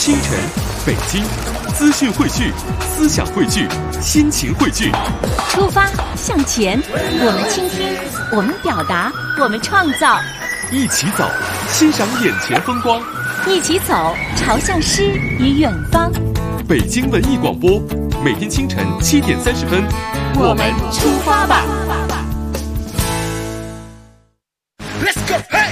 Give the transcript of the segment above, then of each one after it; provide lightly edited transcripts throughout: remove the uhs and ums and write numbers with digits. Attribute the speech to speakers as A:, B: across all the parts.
A: 清晨，北京，资讯汇聚，思想汇聚，心情汇聚。
B: 出发向前，我们倾听，我们表达，我们创造。
A: 一起走，欣赏眼前风光。
B: 一起走，朝向诗与远方。
A: 北京文艺广播，每天清晨7点30分，
B: 我们出发吧。
C: Let's go, hey!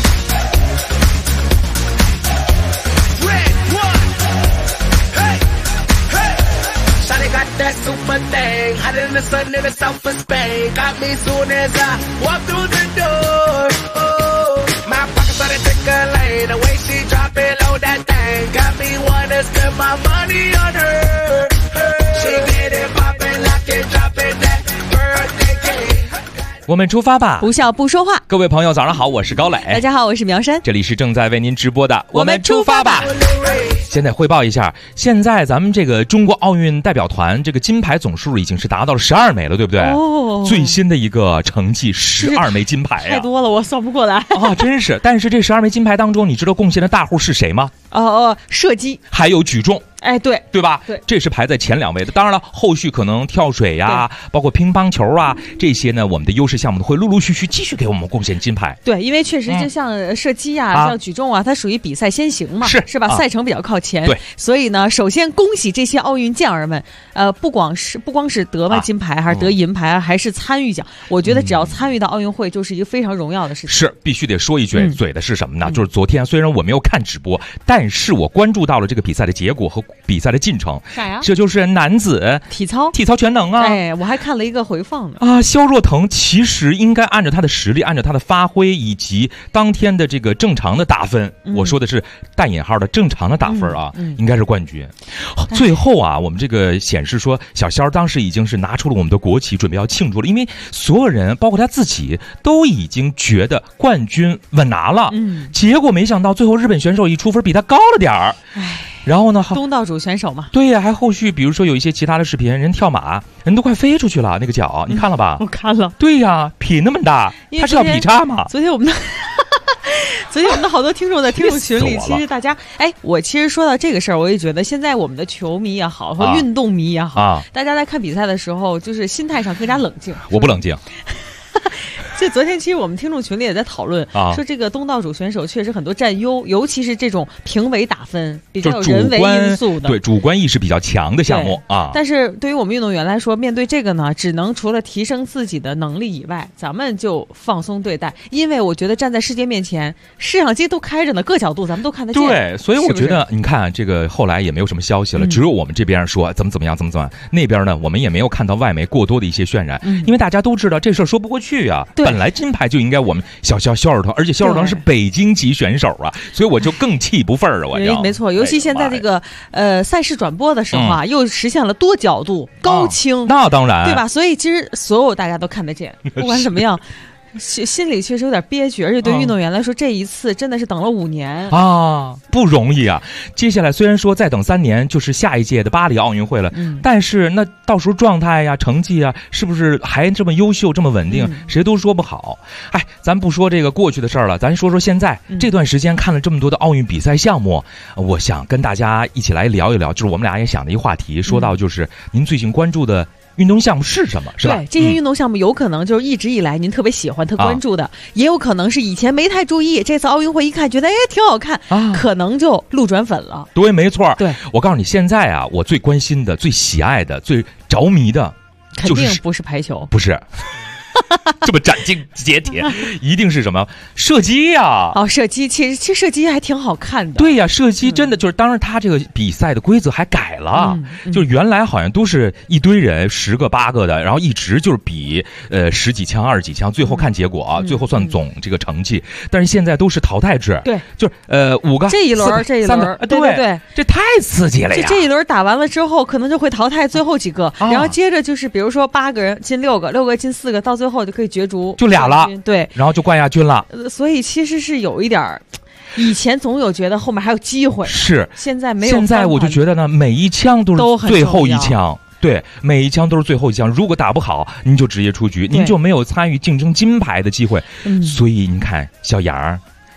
C: That super thing, hotter than the sun in the south of Spain. Got me soon as I walk through the door. Oh, my pockets started tickling. The way she drop it low, that thing got me wanna spend my money on her. She get it poppin', lock it, drop it, that birthday cake.
D: 我们出发吧，
B: 不笑不说话。
D: 各位朋友早上好，我是高磊。
B: 大家好，我是苗山。
D: 这里是正在为您直播的
B: 我们出发吧。
D: 现在汇报一下，现在咱们这个中国奥运代表团这个金牌总数已经是达到了12枚了，对不对？
B: 哦，
D: 最新的一个成绩12枚金牌啊，
B: 太多了，我算不过来
D: 啊，真是。但是这12枚金牌当中，你知道贡献的大户是谁吗？
B: 射击，
D: 还有举重。
B: 哎，对
D: 吧？
B: 对，
D: 这是排在前2位的。当然了，后续可能跳水呀，包括乒乓球啊，这些呢，我们的优势项目会陆陆续续继续给我们贡献金牌。
B: 对，因为确实就像射击啊，像举重啊，它属于比赛先行嘛，是吧？赛程比较靠前。
D: 对，
B: 所以呢，首先恭喜这些奥运健儿们，不光是得了金牌，还是得银牌，还是参与奖。我觉得只要参与到奥运会，就是一个非常荣耀的事情。
D: 是，必须得说一句嘴的是什么呢？就是昨天虽然我没有看直播，但是我关注到了这个比赛的结果和比赛的进程。
B: 啥呀？
D: 这就是男子
B: 体操
D: 全能啊！
B: 哎，我还看了一个回放呢。
D: 啊，肖若腾其实应该按照他的实力，按照他的发挥以及当天的这个正常的打分，我说的是带引号的正常的打分啊，应该是冠军。最后啊，我们这个显示说，小肖当时已经是拿出了我们的国旗，准备要庆祝了，因为所有人包括他自己都已经觉得冠军稳拿了。结果没想到最后日本选手一出分比他高了点儿。然后呢？
B: 东道主选手嘛，
D: 对呀，还后续比如说有一些其他的视频，人跳马，人都快飞出去了，那个脚你看了吧？
B: 我看了。
D: 对呀，劈那么大，他是要劈叉吗？
B: 昨天我们的好多听众在听众群里，其实大家，我其实说到这个事儿，我也觉得现在我们的球迷也好，和运动迷也好，大家在看比赛的时候，就是心态上更加冷静。
D: 我不冷静。
B: 就昨天其实我们听众群里也在讨论，说这个东道主选手确实很多占优，尤其是这种评委打分比较有人为因素的，
D: 对主观意识比较强的项目啊。
B: 但是对于我们运动员来说，面对这个呢，只能除了提升自己的能力以外，咱们就放松对待，因为我觉得站在世界面前，摄像机都开着呢，各角度咱们都看得见。
D: 对，所以我觉得你看这个后来也没有什么消息了，只有我们这边说怎么样，那边呢我们也没有看到外媒过多的一些渲染，因为大家都知道这事儿说不过去啊。本来金牌就应该我们肖若腾，而且肖若腾是北京籍选手啊，所以我就更气不忿了。我
B: 没错，尤其现在这个赛事转播的时候啊，又实现了多角度、高清，
D: 那当然，
B: 对吧？所以其实所有大家都看得见，不管怎么样。心里确实有点憋屈，而且对运动员来说，这一次真的是等了5年
D: 啊，不容易啊！接下来虽然说再等3年就是下一届的巴黎奥运会了，但是那到时候状态呀、成绩啊，是不是还这么优秀、这么稳定，谁都说不好。咱不说这个过去的事儿了，咱说说现在这段时间看了这么多的奥运比赛项目，我想跟大家一起来聊一聊，就是我们俩也想的一个话题，说到就是您最近关注的运动项目是什么，是吧？
B: 对，这些运动项目有可能就是一直以来您特别喜欢、特关注的，也有可能是以前没太注意，这次奥运会一看觉得挺好看，可能就路转粉了。
D: 对，没错。
B: 对，
D: 我告诉你，现在啊，我最关心的、最喜爱的、最着迷的，
B: 肯定不是排球，
D: 不是。这么斩钉截铁，一定是什么射击呀？
B: 射击其实射击还挺好看的。
D: 对呀，射击真的就是，当然他这个比赛的规则还改了，就是原来好像都是一堆人10个8个的，然后一直就是比10几枪20几枪，最后看结果啊，最后算总这个成绩。但是现在都是淘汰制，
B: 对，
D: 就是5个
B: 这一轮
D: 3个，
B: 对，
D: 这太刺激了呀！
B: 这一轮打完了之后，可能就会淘汰最后几个，然后接着就是比如说8个人进6个，6个进4个，到最后就可以角逐，
D: 就俩了，
B: 对，
D: 然后就冠亚军了。
B: 所以其实是有一点以前总有觉得后面还有机会，
D: 是
B: 现在没有。
D: 现在我就觉得呢，每一枪都是最后一枪。对，每一枪都是最后一枪，如果打不好，您就直接出局，您就没有参与竞争金牌的机会。所以你看，小杨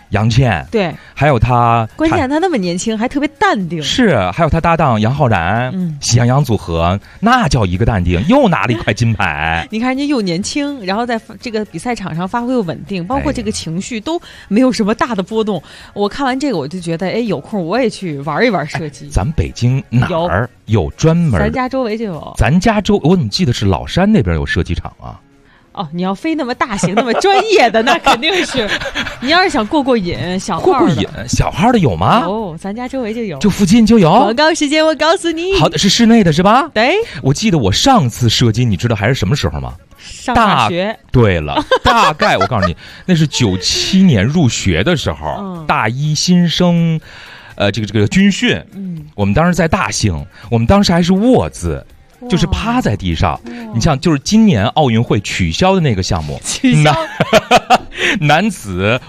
D: 杨倩，
B: 对，
D: 还有他，
B: 关键他那么年轻，还特别淡定。
D: 是，还有他搭档杨浩然，喜羊羊组合，那叫一个淡定，又拿了一块金牌。
B: 你看人家又年轻，然后在这个比赛场上发挥又稳定，包括这个情绪都没有什么大的波动。我看完这个，我就觉得，哎，有空我也去玩一玩射击。
D: 咱北京哪儿有专门？
B: 咱家周围就有。
D: 咱家我怎么记得是老山那边有射击场啊？
B: 哦，你要非那么大型、那么专业的，那肯定是。你要是想过瘾，小号的，
D: 小号的有吗？
B: 有，咱家周围就有，
D: 就附近就有。
B: 广告时间，我告诉你。
D: 好的，是室内的是吧？
B: 对。
D: 我记得我上次射击，你知道还是什么时候吗？
B: 上大学。
D: 对了，大概我告诉你，那是97年入学的时候，大一新生，这个军训。我们当时在大兴，我们当时还是卧姿。就是趴在地上，你像就是今年奥运会取消的那个项目，
B: 取消
D: 男子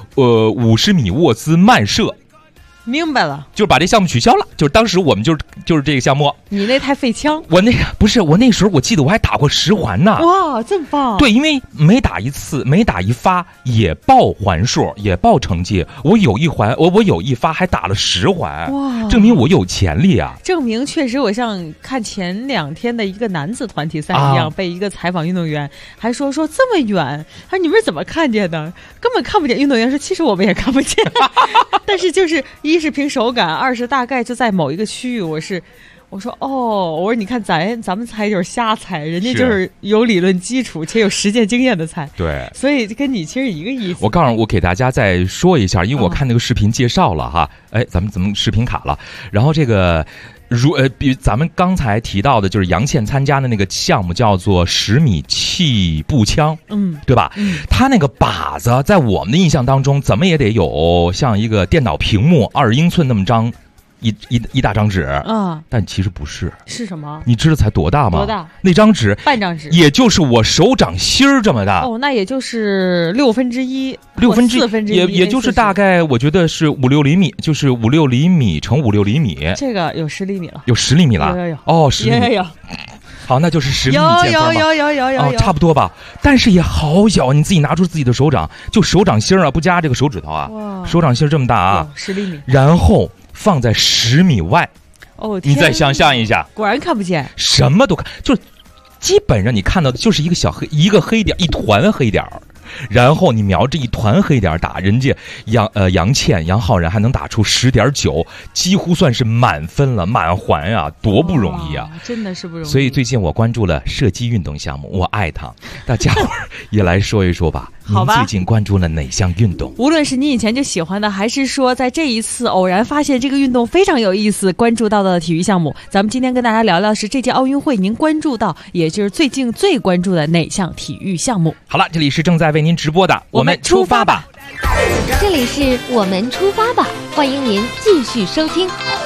D: 50米卧姿慢射，
B: 明白了，
D: 就是把这项目取消了。就是当时我们就是这个项目。
B: 你那太费枪，
D: 我那个不是，我那时候我记得我还打过10环呢。
B: 哇，这么棒！
D: 对，因为每打一次，每打一发也报环数，也报成绩。我有一环，我有一发还打了10环，哇，证明我有潜力啊！
B: 证明确实，我像看前2天的一个男子团体赛一样，被一个采访运动员还说这么远，他说你们是怎么看见的？根本看不见。运动员说其实我们也看不见，但是就是一是凭手感，二是大概就在某一个区域，我说我说你看咱们猜就是瞎猜，人家就是有理论基础且有实践经验的猜。
D: 对，
B: 所以跟你其实一个意思。
D: 我给大家再说一下，因为我看那个视频介绍了哈，咱们视频卡了，然后这个比咱们刚才提到的就是杨倩参加的那个项目叫做10米气步枪，对吧？他那个靶子在我们的印象当中，怎么也得有像一个电脑屏幕2英寸那么张。一大张纸但其实不是。
B: 是什么？
D: 你知道才多大吗？
B: 多大？
D: 那张纸，
B: 半张纸，
D: 也就是我手掌心儿这么大。
B: 那也就是1/6，
D: 也就是大概我觉得是5-6厘米，就是5-6厘米乘5-6厘米。
B: 这个有10厘米了，
D: 有10厘米了。
B: 有
D: 10厘米。
B: 有。
D: 好，那就是10厘米见分
B: 吗？有，
D: 差不多吧。但是也好小，你自己拿出自己的手掌，就手掌心啊，不加这个手指头啊，手掌心这么大啊
B: ，10厘米。
D: 然后放在10米外，你再想象一下，
B: 果然看不见，
D: 什么都看，就基本上你看到的就是一个黑点，一团黑点。然后你瞄着一团黑点打，人家杨倩、杨浩然还能打出10.9，几乎算是满分了，满环啊，多不容易啊！
B: 真的是不容易。
D: 所以最近我关注了射击运动项目，我爱它。大家伙儿也来说一说吧。
B: 好吧，
D: 您最近关注了哪项运动？
B: 无论是你以前就喜欢的，还是说在这一次偶然发现这个运动非常有意思，关注到的体育项目，咱们今天跟大家聊聊是这届奥运会您关注到，也就是最近最关注的哪项体育项目？
D: 好了，这里是正在为您直播的，我们出发吧。
E: 这里是我们出发吧，欢迎您继续收听。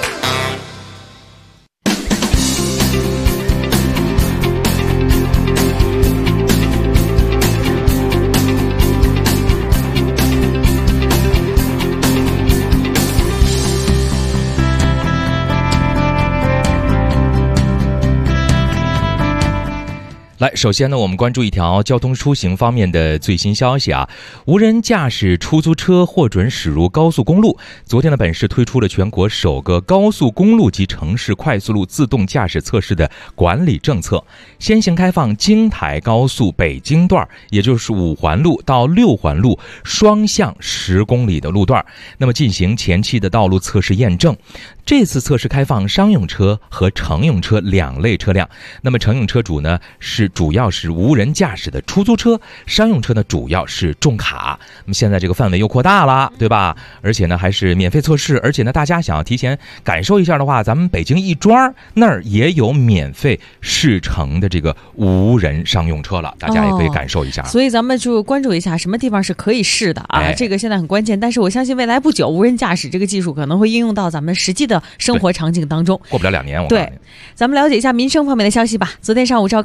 D: 来，首先呢，我们关注一条交通出行方面的最新消息啊，无人驾驶出租车获准驶入高速公路。昨天呢，本市推出了全国首个高速公路及城市快速路自动驾驶测试的管理政策，先行开放京台高速北京段，也就是5环路到6环路双向10公里的路段，那么进行前期的道路测试验证。这次测试开放商用车和乘用车2类车辆，那么乘用车主呢主要是无人驾驶的出租车，商用车呢主要是重卡。那么现在这个范围又扩大了，对吧？而且呢还是免费测试，而且呢大家想要提前感受一下的话，咱们北京亦庄那儿也有免费试乘的这个无人商用车了，大家也可以感受一下。
B: 所以咱们就关注一下什么地方是可以试的啊，这个现在很关键。但是我相信未来不久，无人驾驶这个技术可能会应用到咱们实际的生活场景当中。
D: 过不了2年，
B: 对，咱们了解一下民生方面的消息吧。昨天上午召开的第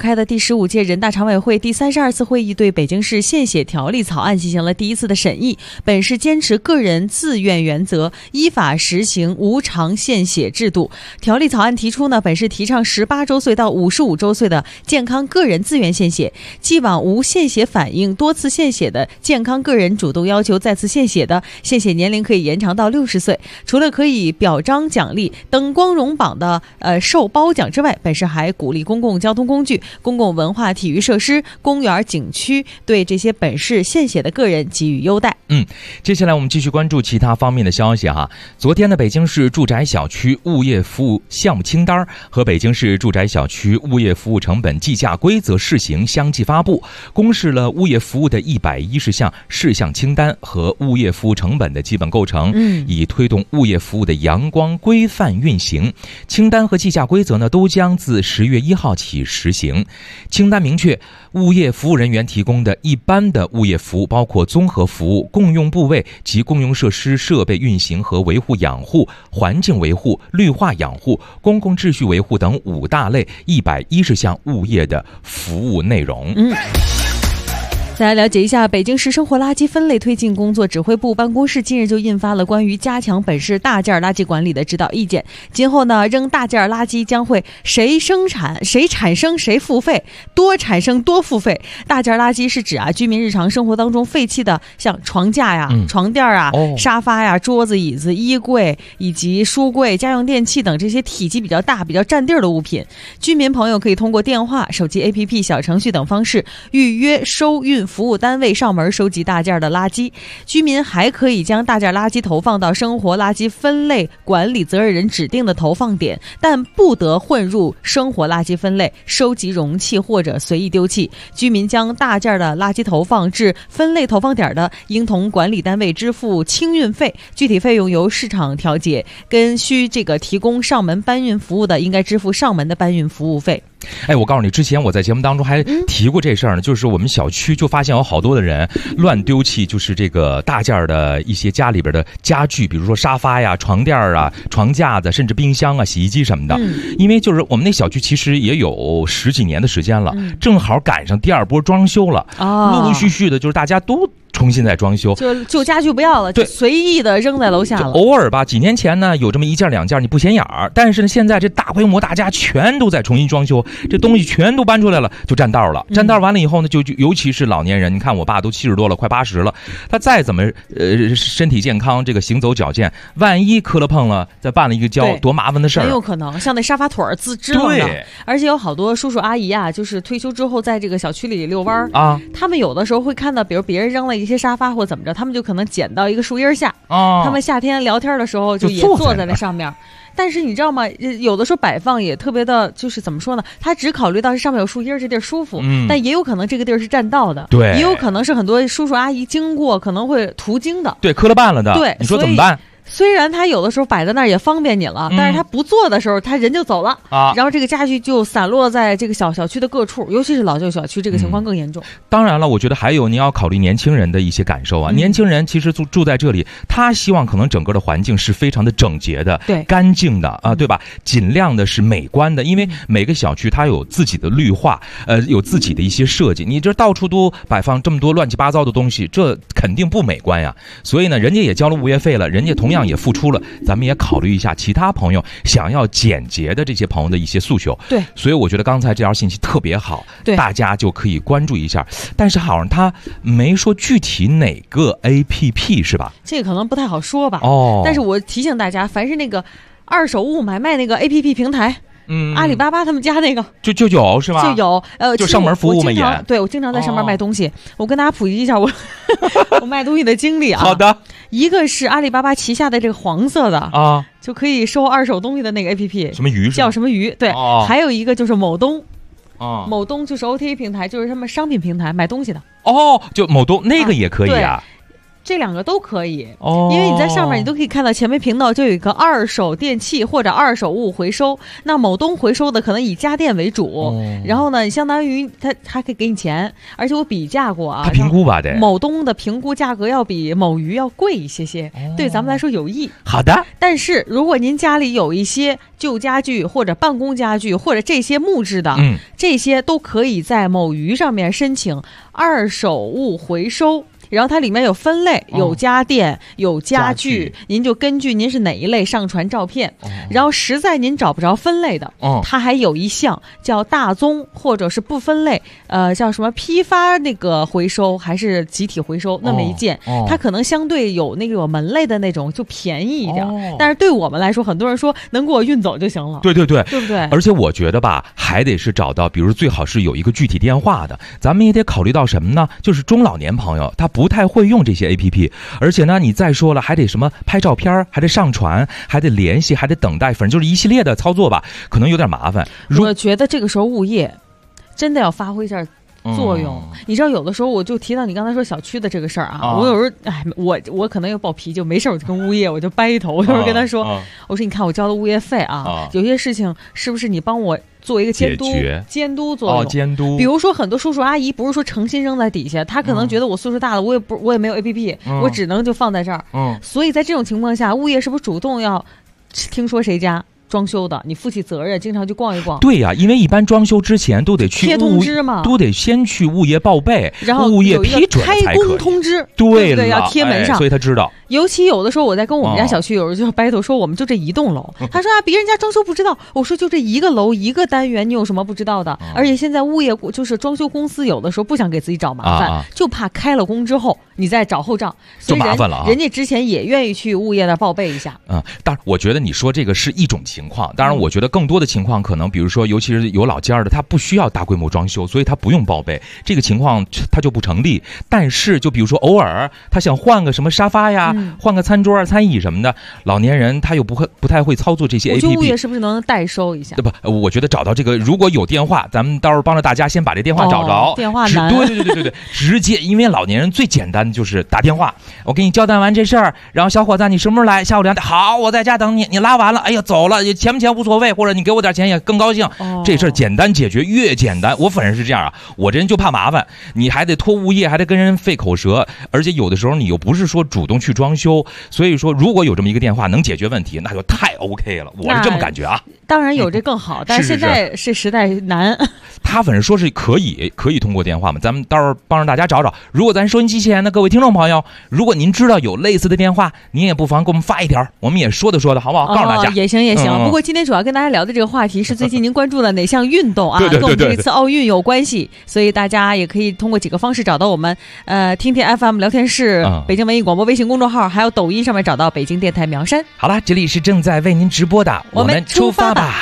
B: 15届人大常委会第32次会议对北京市献血条例草案进行了第一次的审议。本市坚持个人自愿原则，依法实行无偿献血制度。条例草案提出呢，本市提倡18周岁到55周岁的健康个人自愿献血，既往无献血反应、多次献血的健康个人主动要求再次献血的，献血年龄可以延长到60岁。除了可以表彰奖励登光荣榜的受褒奖之外，本市还鼓励公共交通工具、公共文化体育设施、公园景区对这些本市献血的个人给予优待。
D: 接下来我们继续关注其他方面的消息哈。昨天的北京市住宅小区物业服务项目清单和北京市住宅小区物业服务成本计价规则试行相继发布，公示了物业服务的110项事项清单和物业服务成本的基本构成，以推动物业服务的阳光规范运行。清单和计价规则呢，都将自10月1号起实行。清单明确，物业服务人员提供的一般的物业服务包括综合服务、共用部位及共用设施设备运行和维护养护、环境维护、绿化养护、公共秩序维护等5大类110项物业的服务内容。
B: 再来了解一下北京市生活垃圾分类推进工作指挥部办公室近日就印发了关于加强本市大件垃圾管理的指导意见。今后呢，扔大件垃圾将会谁产生谁付费，多产生多付费。大件垃圾是指居民日常生活当中废弃的像床架呀、床垫啊、沙发呀、桌子、椅子、衣柜以及书柜、家用电器等这些体积比较大、比较占地儿的物品。居民朋友可以通过电话、手机 APP、小程序等方式预约收运服务单位上门收集大件的垃圾。居民还可以将大件垃圾投放到生活垃圾分类管理责任人指定的投放点，但不得混入生活垃圾分类收集容器或者随意丢弃。居民将大件的垃圾投放至分类投放点的，应同管理单位支付清运费，具体费用由市场调节。跟需提供上门搬运服务的，应该支付上门的搬运服务费。
D: 我告诉你，之前我在节目当中还提过这事儿呢，就是我们小区就发现有好多的人乱丢弃，就是这个大件的一些家里边的家具，比如说沙发呀、床垫啊、床架子，甚至冰箱啊、洗衣机什么的。因为就是我们那小区其实也有10几年的时间了，正好赶上第2波装修了，陆陆续续的，就是大家都重新再装修，
B: 就家具不要了，就随意的扔在楼下了。
D: 偶尔吧，几年前呢有这么1件2件你不显眼儿，但是呢现在这大规模大家全都在重新装修，这东西全都搬出来了，就占道了。占道完了以后呢，就尤其是老年人，你看我爸都70多了，快80了，他再怎么身体健康，这个行走矫健，万一磕了碰了，再绊了一个跤，多麻烦的事儿。
B: 很有可能像那沙发腿支棱的，而且有好多叔叔阿姨啊，就是退休之后在这个小区里遛弯啊，他们有的时候会看到，比如别人扔了一些沙发或怎么着，他们就可能捡到一个树荫下，他们夏天聊天的时候就也坐在那上面。但是你知道吗？有的时候摆放也特别的，就是怎么说呢？他只考虑到是上面有树荫，这地儿舒服，但也有可能这个地儿是占道的，
D: 对，
B: 也有可能是很多叔叔阿姨经过可能会途经的，
D: 对，磕了绊了的，
B: 对，
D: 你说怎么办？
B: 虽然他有的时候摆在那儿也方便你了，但是他不做的时候，他人就走了啊，然后这个家具就散落在这个小区的各处，尤其是老旧小区，这个情况更严重。
D: 当然了，我觉得还有你要考虑年轻人的一些感受啊。年轻人其实住在这里，他希望可能整个的环境是非常的整洁的、
B: 对，
D: 干净的啊，对吧？尽量的是美观的，因为每个小区它有自己的绿化，有自己的一些设计。你这到处都摆放这么多乱七八糟的东西，这肯定不美观呀。所以呢，人家也交了物业费了，人家同样也付出了。咱们也考虑一下其他朋友想要简洁的这些朋友的一些诉求。
B: 对，
D: 所以我觉得刚才这条信息特别好，
B: 对，
D: 大家就可以关注一下。但是好像他没说具体哪个 APP 是吧？
B: 这个可能不太好说吧。但是我提醒大家，凡是那个二手物买卖那个 APP 平台。阿里巴巴他们家那个
D: 就有是吧？
B: 就有
D: 就上门服务嘛也。
B: 对，我经常在上面卖东西。我跟大家普及一下我卖东西的经历啊。
D: 好的。
B: 一个是阿里巴巴旗下的这个黄色的啊，就可以收二手东西的那个 APP，
D: 什么鱼？
B: 叫什么鱼？对，还有一个就是某东。某东就是 OTA 平台，就是他们商品平台买东西的。
D: 就某东那个也可以啊。
B: 这两个都可以因为你在上面你都可以看到前面频道就有一个二手电器或者二手物回收，那某东回收的可能以家电为主，然后呢相当于他还可以给你钱，而且我比价过啊，
D: 他评估吧，得
B: 某东的评估价格要比某鱼要贵一些对咱们来说有益。
D: 好的，
B: 但是如果您家里有一些旧家具或者办公家具或者这些木质的这些都可以在某鱼上面申请二手物回收，然后它里面有分类，有家电有家具，您就根据您是哪一类上传照片，然后实在您找不着分类的它还有一项叫大宗或者是不分类叫什么批发那个回收还是集体回收那么一件它可能相对有那个有门类的那种就便宜一点但是对我们来说很多人说能给我运走就行了，
D: 对对对，
B: 对不对？
D: 而且我觉得吧还得是找到比如最好是有一个具体电话的，咱们也得考虑到什么呢，就是中老年朋友他不太会用这些 APP， 而且呢你再说了还得什么拍照片，还得上传，还得联系，还得等待，反正就是一系列的操作吧，可能有点麻烦。
B: 我觉得这个时候物业真的要发挥一下作用你知道有的时候我就提到你刚才说小区的这个事儿啊我有时候我可能又暴脾气，没事我就跟物业我就掰头，我有时候跟他说我说你看我交的物业费有些事情是不是你帮我做一个监督作用
D: 监督，
B: 比如说很多叔叔阿姨不是说诚心扔在底下，他可能觉得我岁数大了我也没有 APP我只能就放在这儿所以在这种情况下物业是不是主动要听说谁家装修的，你负起责任，经常去逛一逛。
D: 对呀，因为一般装修之前都得去
B: 贴通知嘛，
D: 都得先去物业报备，
B: 然后
D: 物业批准才可以。
B: 开工通知，
D: 对了，
B: 要贴门上，
D: 所以他知道。
B: 尤其有的时候我在跟我们家小区有人就 battle 说我们就这一栋楼，他说别人家装修不知道，我说就这一个楼一个单元，你有什么不知道的？而且现在物业就是装修公司有的时候不想给自己找麻烦，就怕开了工之后你再找后账，
D: 就麻烦了。
B: 人家之前也愿意去物业那报备一下。
D: 当然我觉得你说这个是一种情况，当然我觉得更多的情况可能比如说尤其是有老家的他不需要大规模装修，所以他不用报备，这个情况他就不成立。但是就比如说偶尔他想换个什么沙发呀，换个餐桌餐椅什么的，老年人他又不太会操作这些 APP，
B: 我觉得物业是不是能代收一下？
D: 对不，我觉得找到这个如果有电话，咱们到时候帮着大家先把这电话找着。
B: 电话难，
D: 对，直接，因为老年人最简单的就是打电话，我给你交代完这事儿，然后小伙子你什么时候来？下午2点，好，我在家等你，你拉完了，哎呀走了，钱不钱无所谓，或者你给我点钱也更高兴。这事儿简单解决，越简单，我反正是这样啊，我这人就怕麻烦，你还得拖物业，还得跟人费口舌，而且有的时候你又不是说主动去装修，所以说如果有这么一个电话能解决问题，那就太 OK 了，我是这么感觉啊。
B: 当然有这更好，但是现在是时代难。
D: 他反正说是可以通过电话嘛，咱们到时候帮着大家找找。如果咱收音机前的各位听众朋友，如果您知道有类似的电话，您也不妨给我们发一条，我们也说的好不好？告诉大家
B: 也行。不过今天主要跟大家聊的这个话题是最近您关注的哪项运动啊？
D: 对，
B: 跟我们这一次奥运有关系，所以大家也可以通过几个方式找到我们，听听 FM 聊天室、北京文艺广播微信公众号，还有抖音上面找到北京电台苗山。
D: 好了，这里是正在为您直播的，我们出发吧。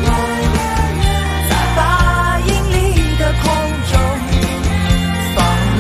F: 在8英里的空中放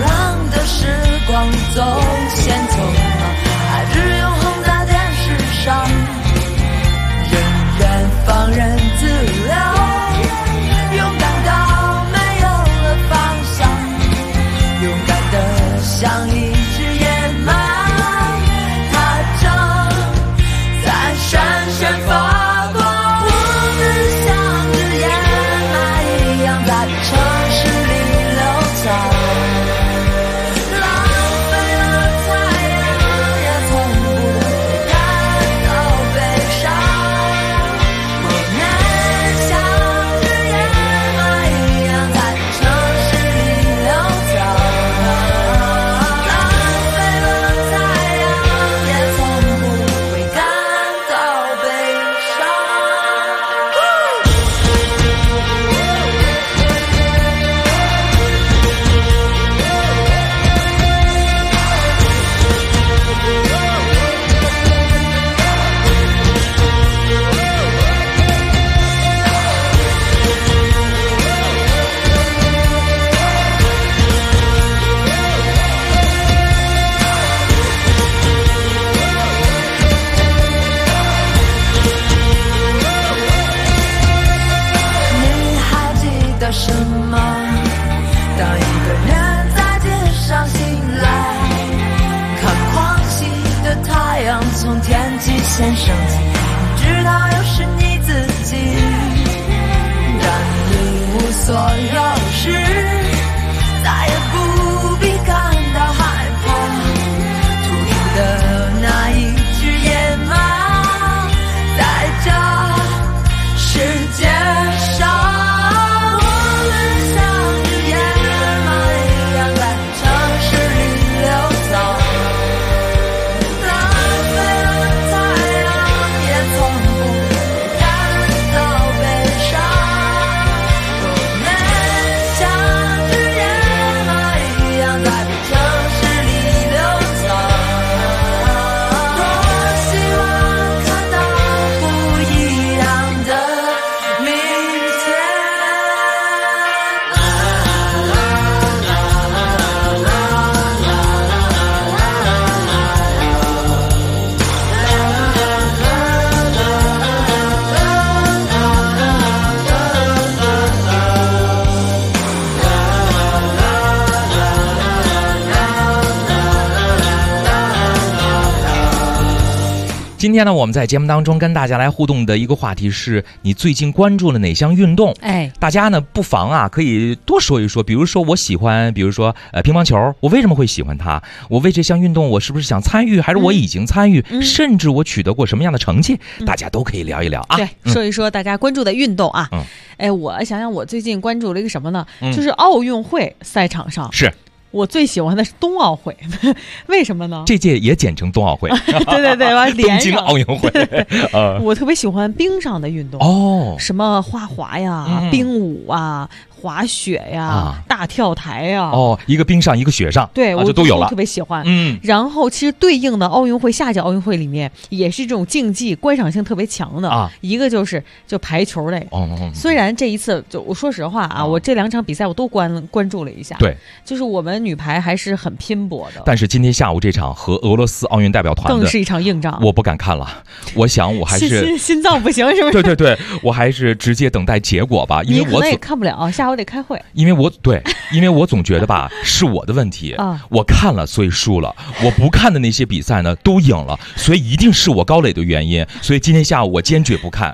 D: 今天呢，我们在节目当中跟大家来互动的一个话题是你最近关注了哪项运动？大家呢不妨啊可以多说一说，比如说我喜欢，比如说乒乓球，我为什么会喜欢它？我为这项运动我是不是想参与，还是我已经参与，甚至我取得过什么样的成绩？大家都可以聊一聊啊。
B: 对，说一说大家关注的运动啊。我想想，我最近关注了一个什么呢？就是奥运会赛场上
D: 是。
B: 我最喜欢的是冬奥会，为什么呢？
D: 这届也简称冬奥会。
B: 对，
D: 东京奥运会。
B: 我特别喜欢冰上的运动什么花滑呀、冰舞啊、滑雪呀、大跳台呀。
D: 一个冰上，一个雪上，
B: 对，我
D: 就都有了，
B: 特别喜欢。然后其实对应的奥运会，下届奥运会里面也是这种竞技观赏性特别强的一个就排球类。虽然这一次我说实话啊，我这2场比赛我都关注了一下。
D: 对，
B: 就是我们女排还是很拼搏的。
D: 但是今天下午这场和俄罗斯奥运代表团的
B: 更是一场硬仗，
D: 我不敢看了。我想我还是
B: 心脏不行，是不
D: 是？对，我还是直接等待结果吧，因为我
B: 也看不了，下午得开会。
D: 因为我总觉得吧，是我的问题我看了所以输了，我不看的那些比赛呢都赢了，所以一定是我高磊的原因，所以今天下午我坚决不看。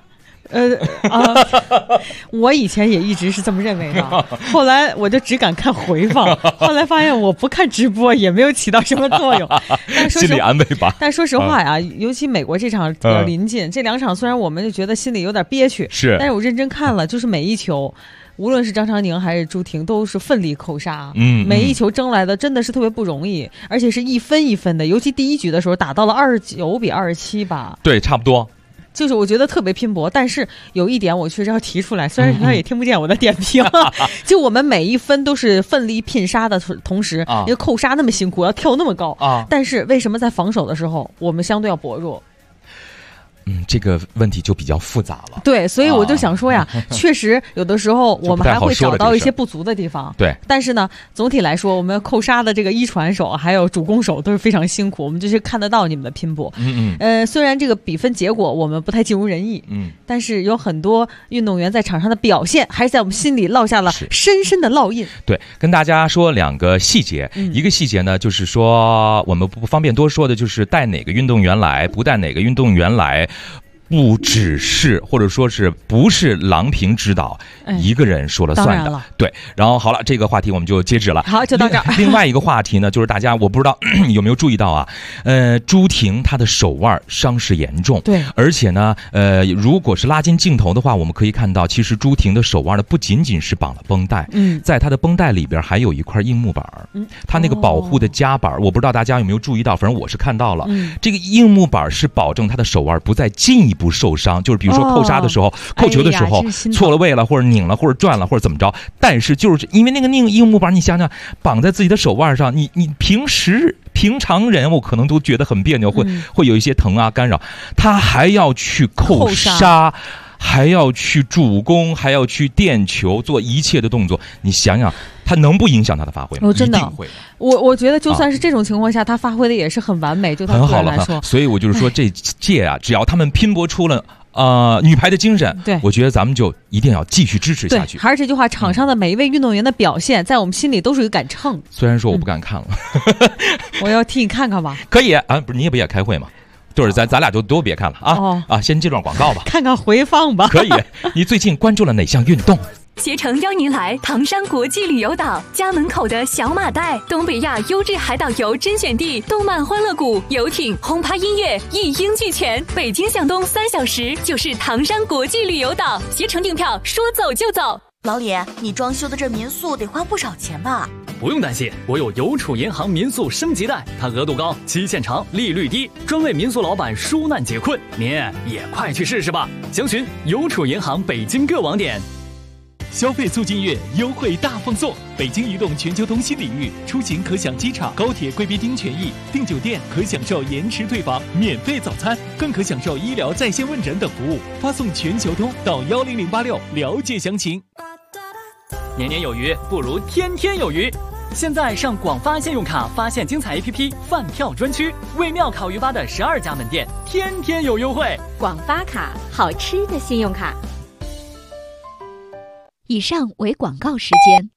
B: 我以前也一直是这么认为的，后来我就只敢看回放，后来发现我不看直播也没有起到什么作用。
D: 心理安慰吧。
B: 但说实话呀，尤其美国这场比较临近，这2场虽然我们就觉得心里有点憋屈，但是我认真看了，就是每一球。无论是张常宁还是朱婷都是奋力扣杀，每一球争来的真的是特别不容易，而且是一分一分的，尤其第一局的时候打到了29-27吧，
D: 对，差不多。
B: 就是我觉得特别拼搏，但是有一点我确实要提出来，虽然他也听不见我的点评，就我们每一分都是奋力拼杀的同时，因为扣杀那么辛苦，要跳那么高但是为什么在防守的时候我们相对要薄弱？
D: 这个问题就比较复杂了。
B: 对，所以我就想说呀，确实有的时候我们还会找到一些不足的地方。
D: 对，
B: 但是呢，总体来说，我们扣杀的这个一传手还有主攻手都是非常辛苦，我们就是看得到你们的拼搏。虽然这个比分结果我们不太尽如人意，但是有很多运动员在场上的表现，还是在我们心里烙下了深深的烙印。
D: 对，跟大家说2个细节，一个细节呢，就是说我们不方便多说的，就是带哪个运动员来，不带哪个运动员来。不只是或者说是不是郎平指导一个人说了算的，对。然后好了，这个话题我们就截止了。
B: 好，就到这儿。
D: 另外一个话题呢，就是大家我不知道有没有注意到啊，朱婷她的手腕伤势严重，
B: 对，
D: 而且呢，如果是拉近镜头的话，我们可以看到，其实朱婷的手腕呢不仅仅是绑了绷带，在她的绷带里边还有一块硬木板，她那个保护的夹板，我不知道大家有没有注意到，反正我是看到了，这个硬木板是保证她的手腕不再进一步受伤，就是比如说扣杀的时候，扣球的时候错了位了，或者拧了，或者转了，或者怎么着。但是就是因为那个硬木板，你想想绑在自己的手腕上，你平常人我可能都觉得很别扭，会有一些疼啊干扰，他还要去扣杀。还要去主攻，还要去垫球，做一切的动作，你想想他能不影响他的发挥吗？
B: 真的
D: 一定会的。
B: 我觉得就算是这种情况下，他发挥的也是很完美，就他个人来说。
D: 所以我就是说这届啊，只要他们拼搏出了女排的精神，
B: 对，
D: 我觉得咱们就一定要继续支持下去。
B: 还是这句话，场上的每一位运动员的表现，在我们心里都是一杆秤。
D: 虽然说我不敢看了，
B: 我要替你看看吧。
D: 可以啊，不是你也不也开会吗？就是咱俩就都别看了啊！先接段广告吧，
B: 看看回放吧。
D: 可以。你最近关注了哪项运动？
F: 携程邀您来唐山国际旅游岛，家门口的小马代，东北亚优质海岛游甄选地，动漫欢乐谷、游艇、轰趴音乐一应俱全。北京向东3小时就是唐山国际旅游岛，携程订票说走就走。
G: 老李，你装修的这民宿得花不少钱吧？
H: 不用担心，我有邮储银行民宿升级贷，它额度高，期限长，利率低，专为民宿老板纾难解困。您也快去试试吧！详询邮储银行北京各网点。
A: 消费促进月优惠大放送，北京移动全球通新领域，出行可享机场、高铁贵宾厅权益，订酒店可享受延迟退房、免费早餐，更可享受医疗在线问诊等服务。发送全球通到10086了解详情。
H: 年年有余，不如天天有余。现在上广发信用卡发现精彩 APP 饭票专区，为庙烤鱼吧的12家门店天天有优惠。
E: 广发卡，好吃的信用卡。以上为广告时间。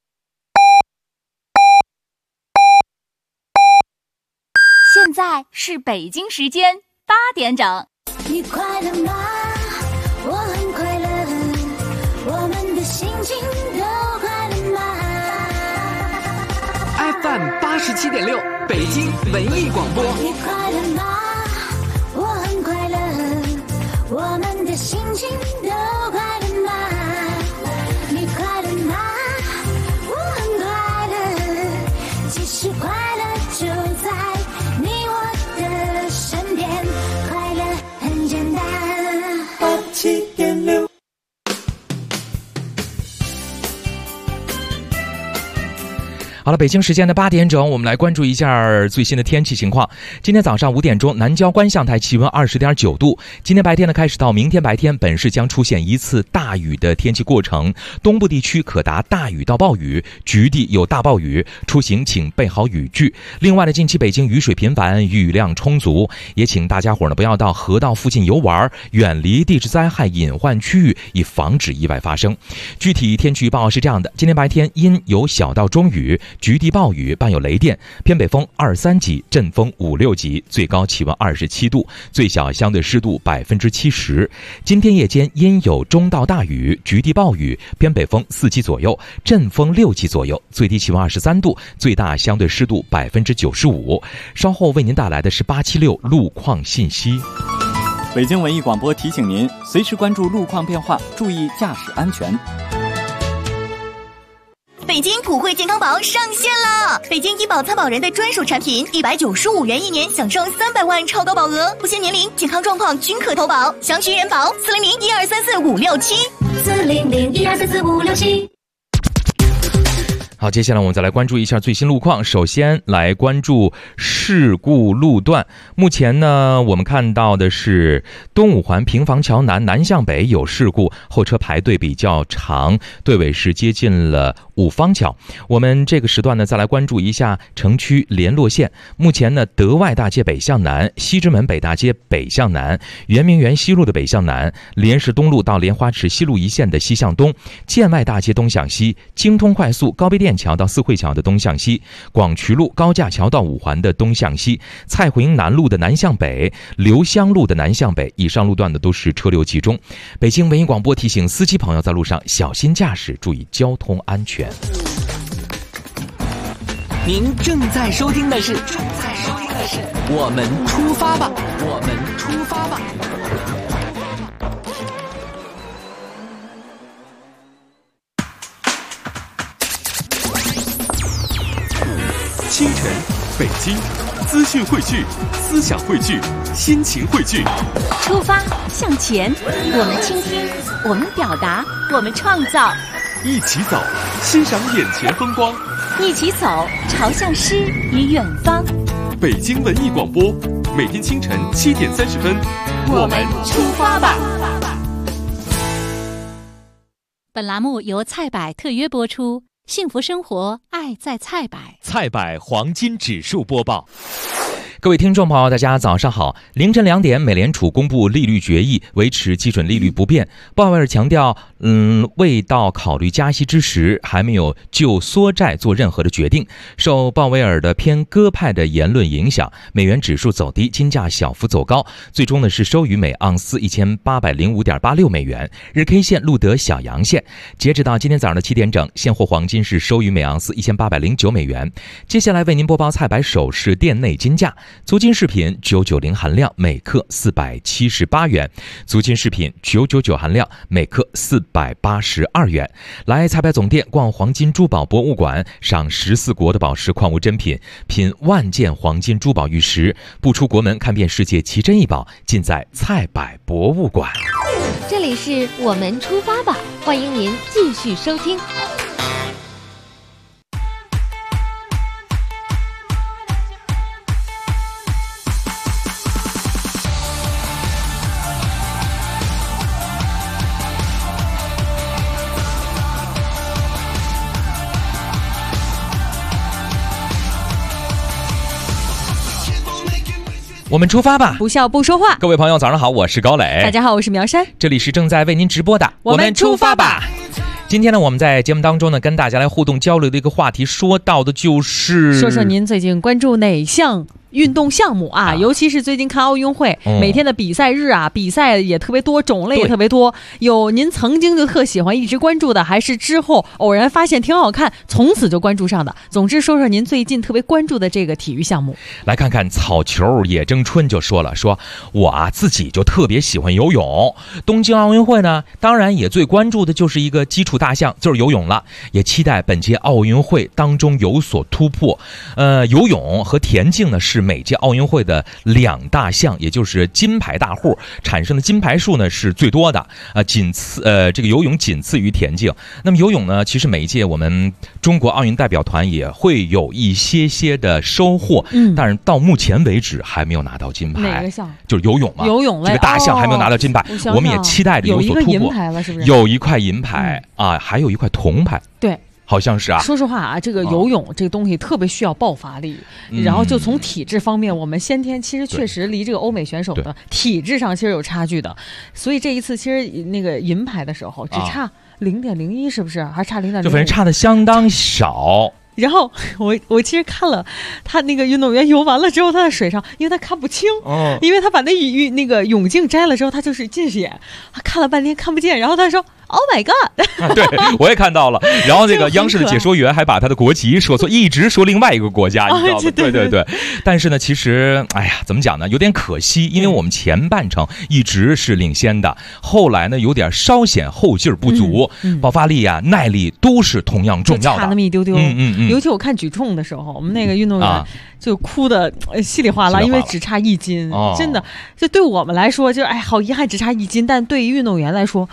I: 现在是北京时间8点整。 你快乐吗？我很快乐，我们的心情都快乐吗
H: ？FM 87.6，北京文艺广播。
I: 你快乐吗？我很快乐，我们的心情都快乐吗？你快乐吗？我很快乐，其实快乐就在你我的身边，快乐很简单。87.6。
D: 好了，北京时间的8点整，我们来关注一下最新的天气情况。今天早上5点钟，南郊观象台气温20.9度。今天白天呢开始到明天白天，本市将出现一次大雨的天气过程，东部地区可达大雨到暴雨，局地有大暴雨，出行请备好雨具。另外呢，近期北京雨水频繁，雨量充足，也请大家伙呢不要到河道附近游玩，远离地质灾害隐患区域，以防止意外发生。具体天气预报是这样的：今天白天阴有小到中雨，局地暴雨，伴有雷电，偏北风2、3级，阵风5、6级，最高气温27度，最小相对湿度70%。今天夜间阴有中到大雨，局地暴雨，偏北风4级左右，阵风6级左右，最低气温23度，最大相对湿度95%。稍后为您带来的是876路况信息。
J: 北京文艺广播提醒您，随时关注路况变化，注意驾驶安全。
G: 北京普惠健康宝上线了！北京医保参保人的专属产品，195元1年，享受300万超高保额，不限年龄、健康状况均可投保。详询人保400-1234-567，400-1234-567。
D: 好，接下来我们再来关注一下最新路况。首先来关注事故路段。目前呢，我们看到的是东五环平房桥南向北有事故，后车排队比较长，队尾是接近了五方桥。我们这个时段呢，再来关注一下城区联络线。目前呢，德外大街北向南、西直门北大街北向南、圆明园西路的北向南、莲市东路到莲花池西路一线的西向东、建外大街东向西、京通快速高碑店桥到四惠桥的东向西、广渠路高架桥到五环的东向西、蔡回营南路的南向北、刘香路的南向北，以上路段的都是车流集中。北京文艺广播提醒司机朋友在路上小心驾驶，注意交通安全。
H: 您正在收听的是我们出发吧，我们出发吧。
A: 清晨，北京，资讯汇聚，思想汇聚，心情汇聚。
F: 出发向前，我们倾听，我们表达，我们创造。
A: 一起走，欣赏眼前风光。
F: 一起走，朝向诗与远方。
A: 北京文艺广播，每天清晨7点30分，
F: 我们出发吧。本栏目由菜百特约播出。幸福生活，爱在菜百。
A: 菜百黄金指数播报。
D: 各位听众朋友，大家早上好。凌晨2点，美联储公布利率决议，维持基准利率不变。鲍威尔强调，未到考虑加息之时，还没有就缩债做任何的决定。受鲍威尔的偏鸽派的言论影响，美元指数走低，金价小幅走高，最终呢是收于每盎司1805.86美元，日 K 线录得小阳线。截止到今天早上的7点整，现货黄金是收于每盎司1809美元。接下来为您播报菜百首饰店内金价。足金饰品990含量每克478元，足金饰品999含量每克482元。来菜百总店逛黄金珠宝博物馆，赏14国的宝石矿物珍品，品万件黄金珠宝玉石，不出国门看遍世界奇珍异宝，尽在菜百博物馆。
E: 这里是我们出发吧，欢迎您继续收听。
D: 我们出发吧，
B: 不笑不说话。
D: 各位朋友早上好，我是高磊。
B: 大家好，我是苗山。
D: 这里是正在为您直播的
B: 我们出发吧。
D: 今天呢，我们在节目当中呢，跟大家来互动交流的一个话题，说到的就是
B: 说说您最近关注哪项运动项目啊，尤其是最近看奥运会，每天的比赛日啊，比赛也特别多，种类也特别多。有您曾经就特喜欢一直关注的，还是之后偶然发现挺好看，从此就关注上的？总之说说您最近特别关注的这个体育项目。
D: 来看看草球野争春就说了，说我自己就特别喜欢游泳。东京奥运会呢，当然也最关注的就是一个基础大项，就是游泳了，也期待本届奥运会当中有所突破。游泳和田径呢是每届奥运会的2大项，也就是金牌大户，产生的金牌数呢是最多的，这个游泳仅次于田径。那么游泳呢，其实每一届我们中国奥运代表团也会有一些的收获，但是到目前为止还没有拿到金牌。
B: 哪个项？
D: 就是游泳嘛，
B: 游泳
D: 这个大项还没有拿到金牌，我们也期待着有所突破。
B: 有一个银牌了，是不是？
D: 有一块银牌啊，还有一块铜牌。
B: 对。
D: 好像是啊。
B: 说实话啊，这个游泳这个东西特别需要爆发力，然后就从体质方面，我们先天其实确实离这个欧美选手的体质上其实有差距的，所以这一次其实那个银牌的时候只差0.01，是不是？还差0.05，
D: 就反正差的相当少。
B: 然后我其实看了他那个运动员游完了之后，他在水上，因为他看不清，因为他把那个泳镜摘了之后，他就是近视眼，他看了半天看不见，然后他说 Oh my God
D: 对，我也看到了。然后这个央视的解说员还把他的国籍说错，一直说另外一个国家，你知道吗？对。但是呢，其实哎呀，怎么讲呢？有点可惜，因为我们前半程一直是领先的，后来呢有点稍显后劲儿不足，爆发力啊、耐力都是同样重要的，
B: 差那么一丢丢。尤其我看举重的时候，我们那个运动员就哭的稀里哗啦，因为只差1斤，真的，这对我们来说就好遗憾，只差1斤，但对于运动员来说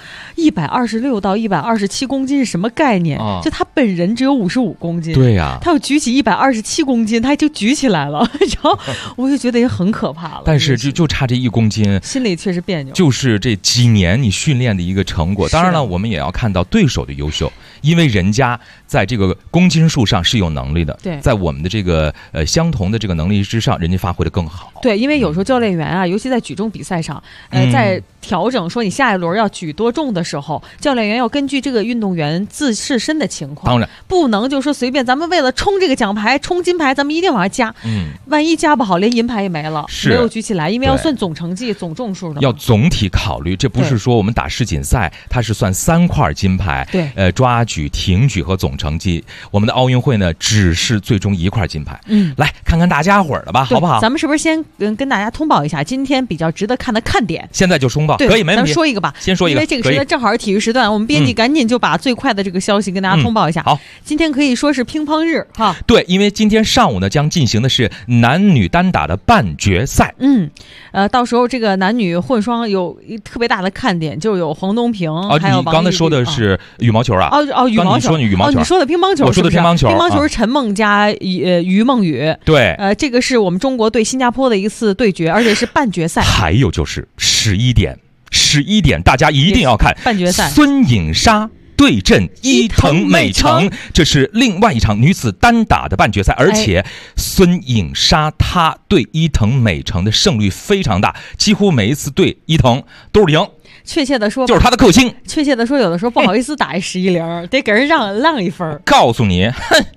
B: ，126到127公斤是什么概念？就他本人只有55公斤，
D: 对呀，
B: 他要举起127公斤，他就举起来了，然后我就觉得也很可怕了。
D: 但是就差这1公斤，
B: 心里确实别扭。
D: 就是这几年你训练的一个成果。当然了，我们也要看到对手的优秀，因为人家在这个公斤数上是有能力的，
B: 对，
D: 在我们的这个相同的这个能力之上，人家发挥的更好。
B: 对，因为有时候教练员啊，尤其在举重比赛上，在调整说你下一轮要举多重的时候，教练员要根据这个运动员自身的情况，
D: 当然
B: 不能就说随便，咱们为了冲这个奖牌、冲金牌，咱们一定往上加。万一加不好，连银牌也没了，没有举起来，因为要算总成绩、总重数的，
D: 要总体考虑。这不是说我们打世锦赛，它是算3块金牌，
B: 对，
D: 抓举、挺举和总成绩。我们的奥运会呢，只是最终1块金牌。来看看大家伙儿的吧，好不好？
B: 咱们是不是先跟大家通报一下今天比较值得看的看点？
D: 现在就通报，可以，没问题。
B: 咱说一个吧，
D: 先说一个，
B: 因为这个时段正好是体育时段，我们编辑赶紧就把最快的这个消息跟大家通报一下。
D: 好，
B: 今天可以说是乒乓日哈。
D: 对，因为今天上午呢将进行的是男女单打的半决赛。
B: 到时候这个男女混双有一特别大的看点，就有黄东萍，还有王艺
D: 刚才说的是羽毛球啊？
B: 羽毛球，
D: 羽毛球，
B: 你说的乒乓球，
D: 我说的乒乓球，
B: 乒乓球是陈梦加于梦雨。
D: 对，
B: 这个是我们中国对新加坡的一次对决，而且是半决赛。
D: 还有就是11点，大家一定要看
B: 半决赛，
D: 孙颖莎对阵伊藤美诚，这是另外一场女子单打的半决赛，而且孙颖莎她对伊藤美诚的胜率非常大，几乎每一次对伊藤都是赢。
B: 确切的说，
D: 就是他的克星。
B: 确切的说，有的时候不好意思打11-0，得给人让一分。
D: 告诉你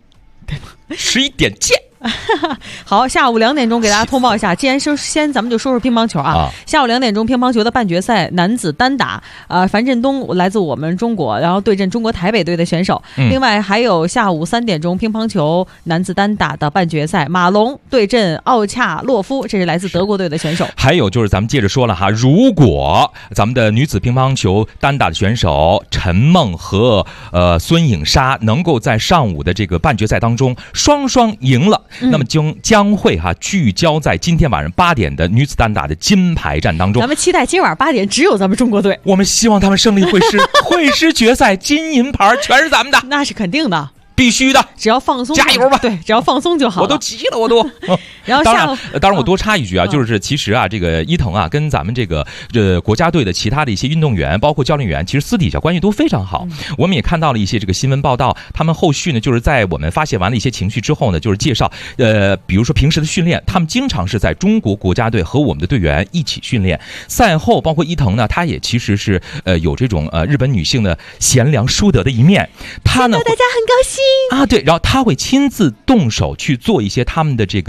D: ，11点见。
B: 好，下午2点钟给大家通报一下。既然先咱们就说说乒乓球啊。下午2点钟乒乓球的半决赛男子单打，樊振东来自我们中国，然后对阵中国台北队的选手。另外还有下午3点钟乒乓球男子单打的半决赛，马龙对阵奥恰洛夫，这是来自德国队的选手。
D: 还有就是咱们接着说了哈，如果咱们的女子乒乓球单打的选手陈梦和孙颖莎能够在上午的这个半决赛当中双赢了。那么将会聚焦在今天晚上8点的女子单打的金牌战当中。
B: 咱们期待今晚8点只有咱们中国队，
D: 我们希望他们胜利会师决赛，金银牌全是咱们的，
B: 那是肯定的。
D: 必须的，
B: 只要放松，
D: 加油吧！
B: 对，只要放松就好了。
D: 我都急了，我都。
B: 然后
D: 当然，我多插一句啊，就是其实啊，这个伊藤啊，跟咱们这个国家队的其他的一些运动员，包括教练员，其实私底下关系都非常好。我们也看到了一些这个新闻报道，他们后续呢，就是在我们发泄完了一些情绪之后呢，就是介绍比如说平时的训练，他们经常是在中国国家队和我们的队员一起训练。赛后，包括伊藤呢，他也其实是有这种日本女性的贤良淑德的一面。他呢，
B: 大家很高兴
D: 啊，对，然后他会亲自动手去做一些他们的这个紫菜包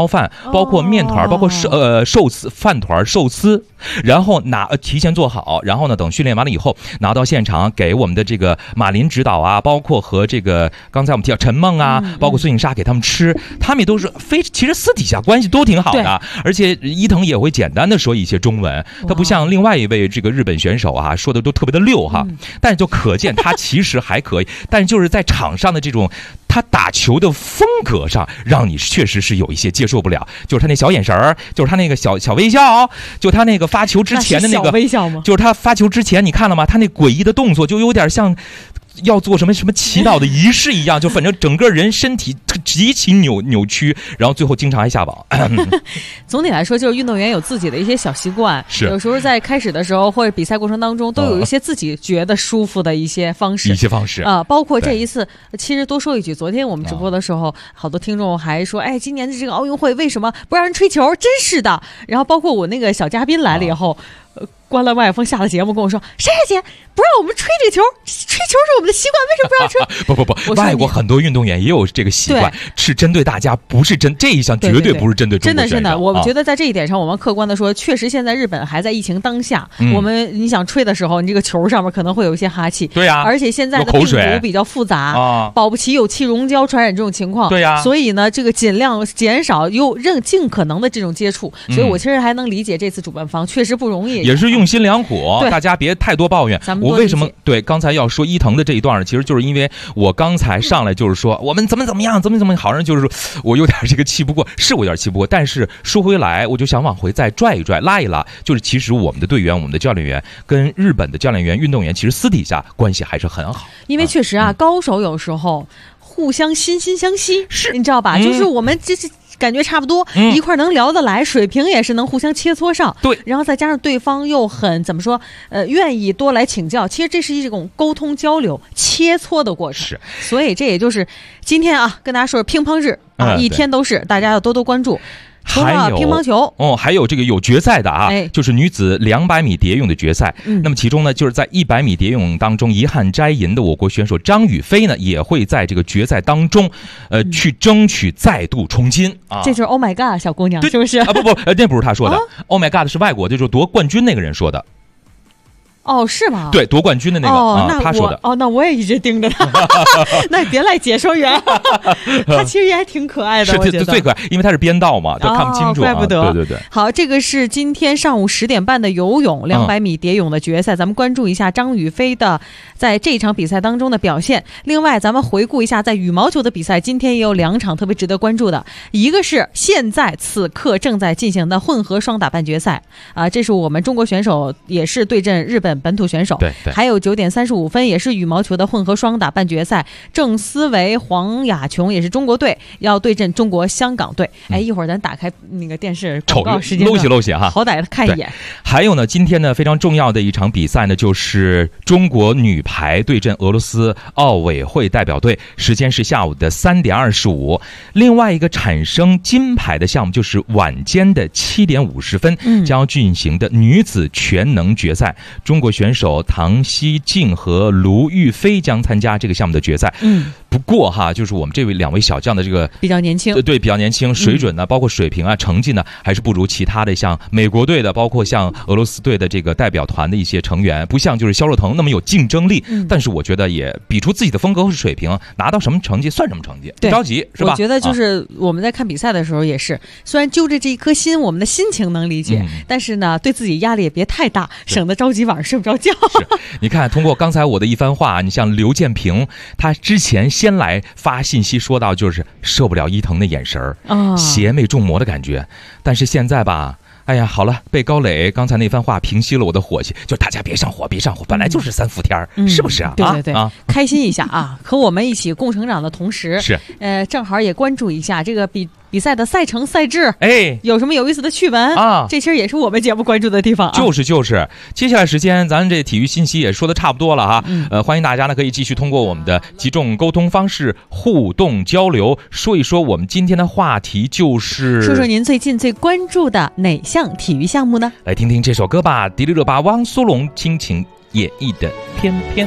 D: 包饭，包括面团，包括寿司饭团、寿司，然后提前做好，然后呢等训练完了以后拿到现场给我们的这个马林指导啊，包括和这个刚才我们提到陈梦啊，包括孙颖莎给他们吃，他们也都是其实私底下关系都挺好的，而且伊藤也会简单的说一些中文，他不像另外一位这个日本选手啊说的都特别的溜哈，但是就可见他其实还可以，但是就是在场上的这种他打球的风格上，让你确实是有一些接受不了，就是他那小眼神儿，就是他那个小微笑，就他那个发球之前的那个
B: 微笑吗？
D: 就是他发球之前你看了吗？他那诡异的动作就有点像要做什么祈祷的仪式一样，就反正整个人身体极其扭曲，然后最后经常还下保。
B: 总体来说，就是运动员有自己的一些小习惯，
D: 是
B: 有时候在开始的时候或者比赛过程当中，都有一些自己觉得舒服的一些方式，包括这一次，其实多说一句，昨天我们直播的时候，好多听众还说，哎，今年的这个奥运会为什么不让人吹球？真是的。然后包括我那个小嘉宾来了以后。关了麦克风下了节目跟我说，珊珊姐不让我们吹这个球，吹球是我们的习惯，为什么不让吹？
D: 不，外国很多运动员也有这个习惯，是针对大家，不是这一项绝对不是针对中国选手。真
B: 的，我们觉得在这一点上，我们客观的说，确实现在日本还在疫情当下，你想吹的时候，你这个球上面可能会有一些哈气，
D: 对呀，
B: 而且现在的病毒比较复杂，保不齐有气溶胶传染这种情况，
D: 对呀，
B: 所以呢，这个尽量减少尽可能的这种接触，所以我其实还能理解这次主办方确实不容易，
D: 也是用心良苦。大家别太多抱怨。我为什么刚才要说伊藤的这一段呢？其实就是因为我刚才上来就是说我们怎么样，好像就是说我有点这个气不过，是我有点气不过。但是说回来，我就想往回再拽一拽，拉一拉。就是其实我们的队员、我们的教练员跟日本的教练员、运动员，其实私底下关系还是很好。
B: 因为确实高手有时候互相惺惺相惜，
D: 是
B: 你知道吧？就是我们这是。感觉差不多，一块能聊得来，水平也是能互相切磋上。
D: 对，
B: 然后再加上对方又很怎么说，愿意多来请教。其实这是一种沟通交流、切磋的过程。
D: 是，
B: 所以这也就是今天跟大家说乒乓日一天都是，大家要多多关注。除了乒乓球
D: 还有这个有决赛的就是女子200米蝶泳的决赛。那么其中呢，就是在100米蝶泳当中遗憾摘银的我国选手张雨霏呢，也会在这个决赛当中，去争取再度冲金啊！
B: 这就是 Oh my God 小姑娘，是不是？
D: 不，那不是她说的，Oh my God 是外国就是夺冠军那个人说的。
B: 是吗？
D: 对，夺冠军的那个他说的。
B: 那我也一直盯着他。那别赖解说员，他其实也还挺可爱的。
D: 是最可爱，因为他是编导嘛，都看不清楚。
B: 怪不得。
D: 对。
B: 好，这个是今天上午10点半的游泳200米蝶泳的决赛，咱们关注一下张雨霏的在这场比赛当中的表现。另外，咱们回顾一下在羽毛球的比赛，今天也有2场特别值得关注的，一个是现在此刻正在进行的混合双打半决赛这是我们中国选手也是对阵日本本土选手。
D: 对。
B: 还有9点35分也是羽毛球的混合双打半决赛，郑思维、黄雅琼也是中国队要对阵中国香港队。一会儿咱打开那个电视广告时间
D: 搂起哈，
B: 好歹看一眼。
D: 还有呢，今天呢非常重要的一场比赛呢，就是中国女排对阵俄罗斯奥委会代表队，时间是下午的3点25。另外一个产生金牌的项目就是晚间的7点50分将要进行的女子全能决赛，中国选手唐熙静和卢玉飞将参加这个项目的决赛。不过就是我们这2位小将的这个
B: 比较年轻，
D: 对，比较年轻，水准呢，包括水平成绩呢，还是不如其他的像美国队的，包括像俄罗斯队的这个代表团的一些成员，不像就是肖若腾那么有竞争力。但是我觉得也比出自己的风格和水平，拿到什么成绩算什么成绩，不着急，是吧？
B: 我觉得就是我们在看比赛的时候也是，虽然揪着这一颗心，我们的心情能理解，但是呢，对自己压力也别太大，省得着急晚上睡不着觉。
D: 是，你看，通过刚才我的一番话，你像刘建平，他之前先来发信息说到，就是受不了伊藤的眼神邪魅重魔的感觉。但是现在吧，哎呀，好了，被高磊刚才那番话平息了我的火气，就大家别上火，本来就是3伏天是不是啊？
B: 对，开心一下和我们一起共成长的同时，
D: 是
B: 正好也关注一下这个比赛的赛程赛制，有什么有意思的趣闻这其实也是我们节目关注的地方
D: 就是接下来时间咱这体育信息也说的差不多了欢迎大家呢可以继续通过我们的几种沟通方式互动交流，说一说我们今天的话题，就是
B: 说说您最近最关注的哪项体育项目呢？
D: 来听听这首歌吧，迪丽热巴、汪苏泷倾情演绎的《偏偏》。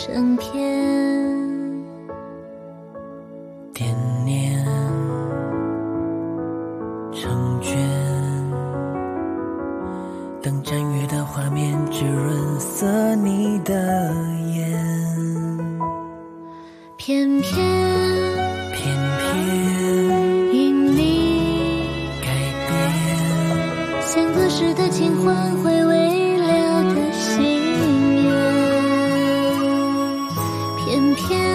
I: 成片，
C: 惦念成卷，等展阅的画面只润色你的眼，
I: 偏偏因你
C: 改变，
I: 像隔世的情话会未了的心愿，偏偏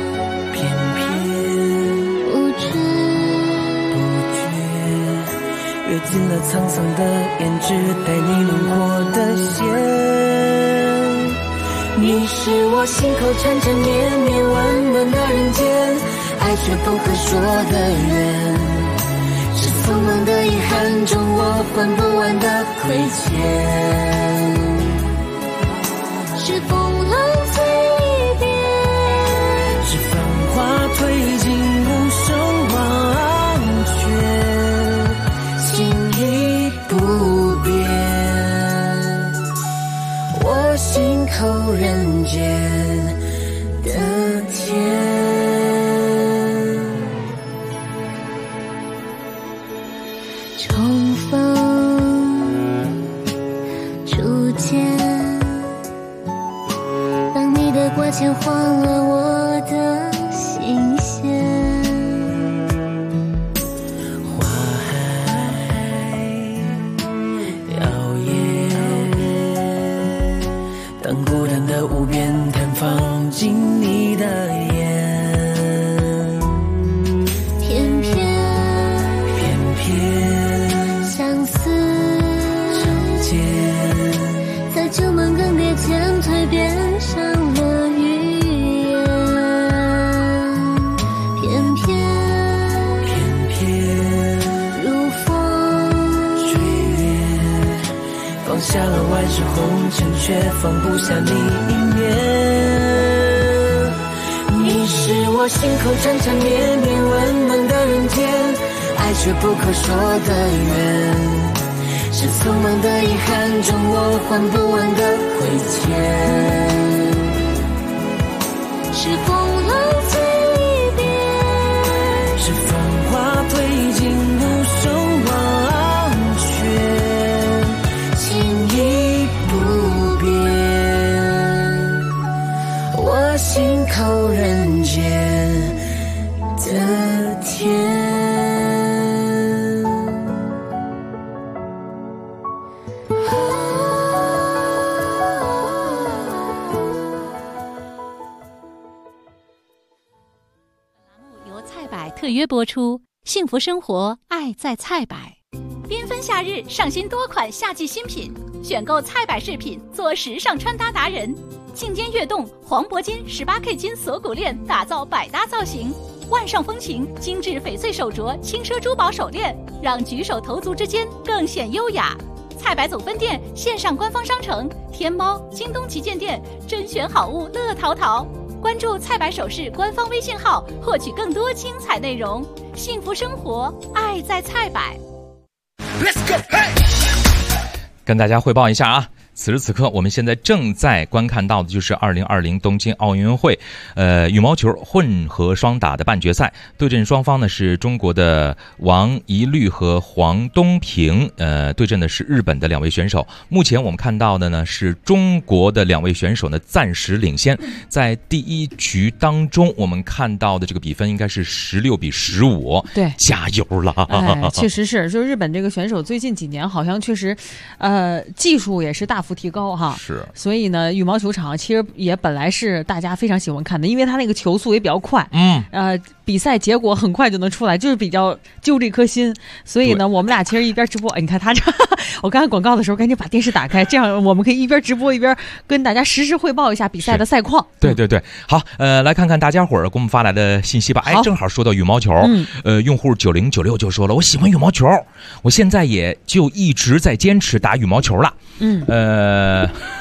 I: 不知
C: 不觉跃进了沧桑的胭脂，带你轮廓的线。你是我心口缠缠绵绵温暖的人间，爱却不可说的缘，是匆忙的遗憾中我还不完的亏欠，
I: 是风浪催变，
C: 是繁华褪尽无声忘却，心意不变，我心口人间的甜。
I: 重逢初见，当你的挂牵换了我的心弦，
C: 花海摇曳，当孤单的无边绽放进你的眼，
I: 偏相思
C: 相见，
I: 在旧梦更迭间蜕变成了语言，偏偏如风
C: 追月，放下了万世红尘，却放不下你一面。你是我心口缠缠绵绵温暖的人间，爱却不可说的缘，是匆忙的遗憾中我还不完的亏欠，
I: 是风浪催变，
C: 是繁华褪尽无声忘却，情意不变，我心口人间的甜。
K: 由菜百特约播出，幸福生活，爱在菜百。
F: 缤纷夏日，上新多款夏季新品，选购菜百饰品，做时尚穿搭达人。颈间跃动黄铂金 18K 金锁骨链，打造百搭造型。万上风情精致翡翠手镯，轻奢珠宝手链，让举手投足之间更显优雅。菜百总分店线上官方商城，天猫、京东旗舰店，甄选好物乐淘淘。关注菜百首饰官方微信号，获取更多精彩内容。幸福生活，爱在菜百。
C: Let's go, hey!
D: 跟大家汇报一下啊，此时此刻我们现在正在观看到的就是2020东京奥运会羽毛球混合双打的半决赛，对阵双方呢是中国的王懿律和黄东萍，对阵的是日本的两位选手。目前我们看到的呢是中国的两位选手呢暂时领先，在第一局当中我们看到的这个比分应该是16-15，
B: 对，
D: 加油了！
B: 确实是，就日本这个选手最近几年好像确实，技术也是大幅提高哈。
D: 是，所
B: 以呢，羽毛球场其实也本来是大家非常喜欢看的，因为它那个球速也比较快，比赛结果很快就能出来，就是比较揪这颗心。所以呢，我们俩其实一边直播，你看他这，我刚才广告的时候赶紧把电视打开，这样我们可以一边直播一边跟大家实时汇报一下比赛的赛况。
D: 对对对，好，来看看大家伙儿给我们发来的信息吧。哎，正好说到羽毛球，用户9096就说了，我喜欢羽毛球，我现在也就一直在坚持打羽毛球了。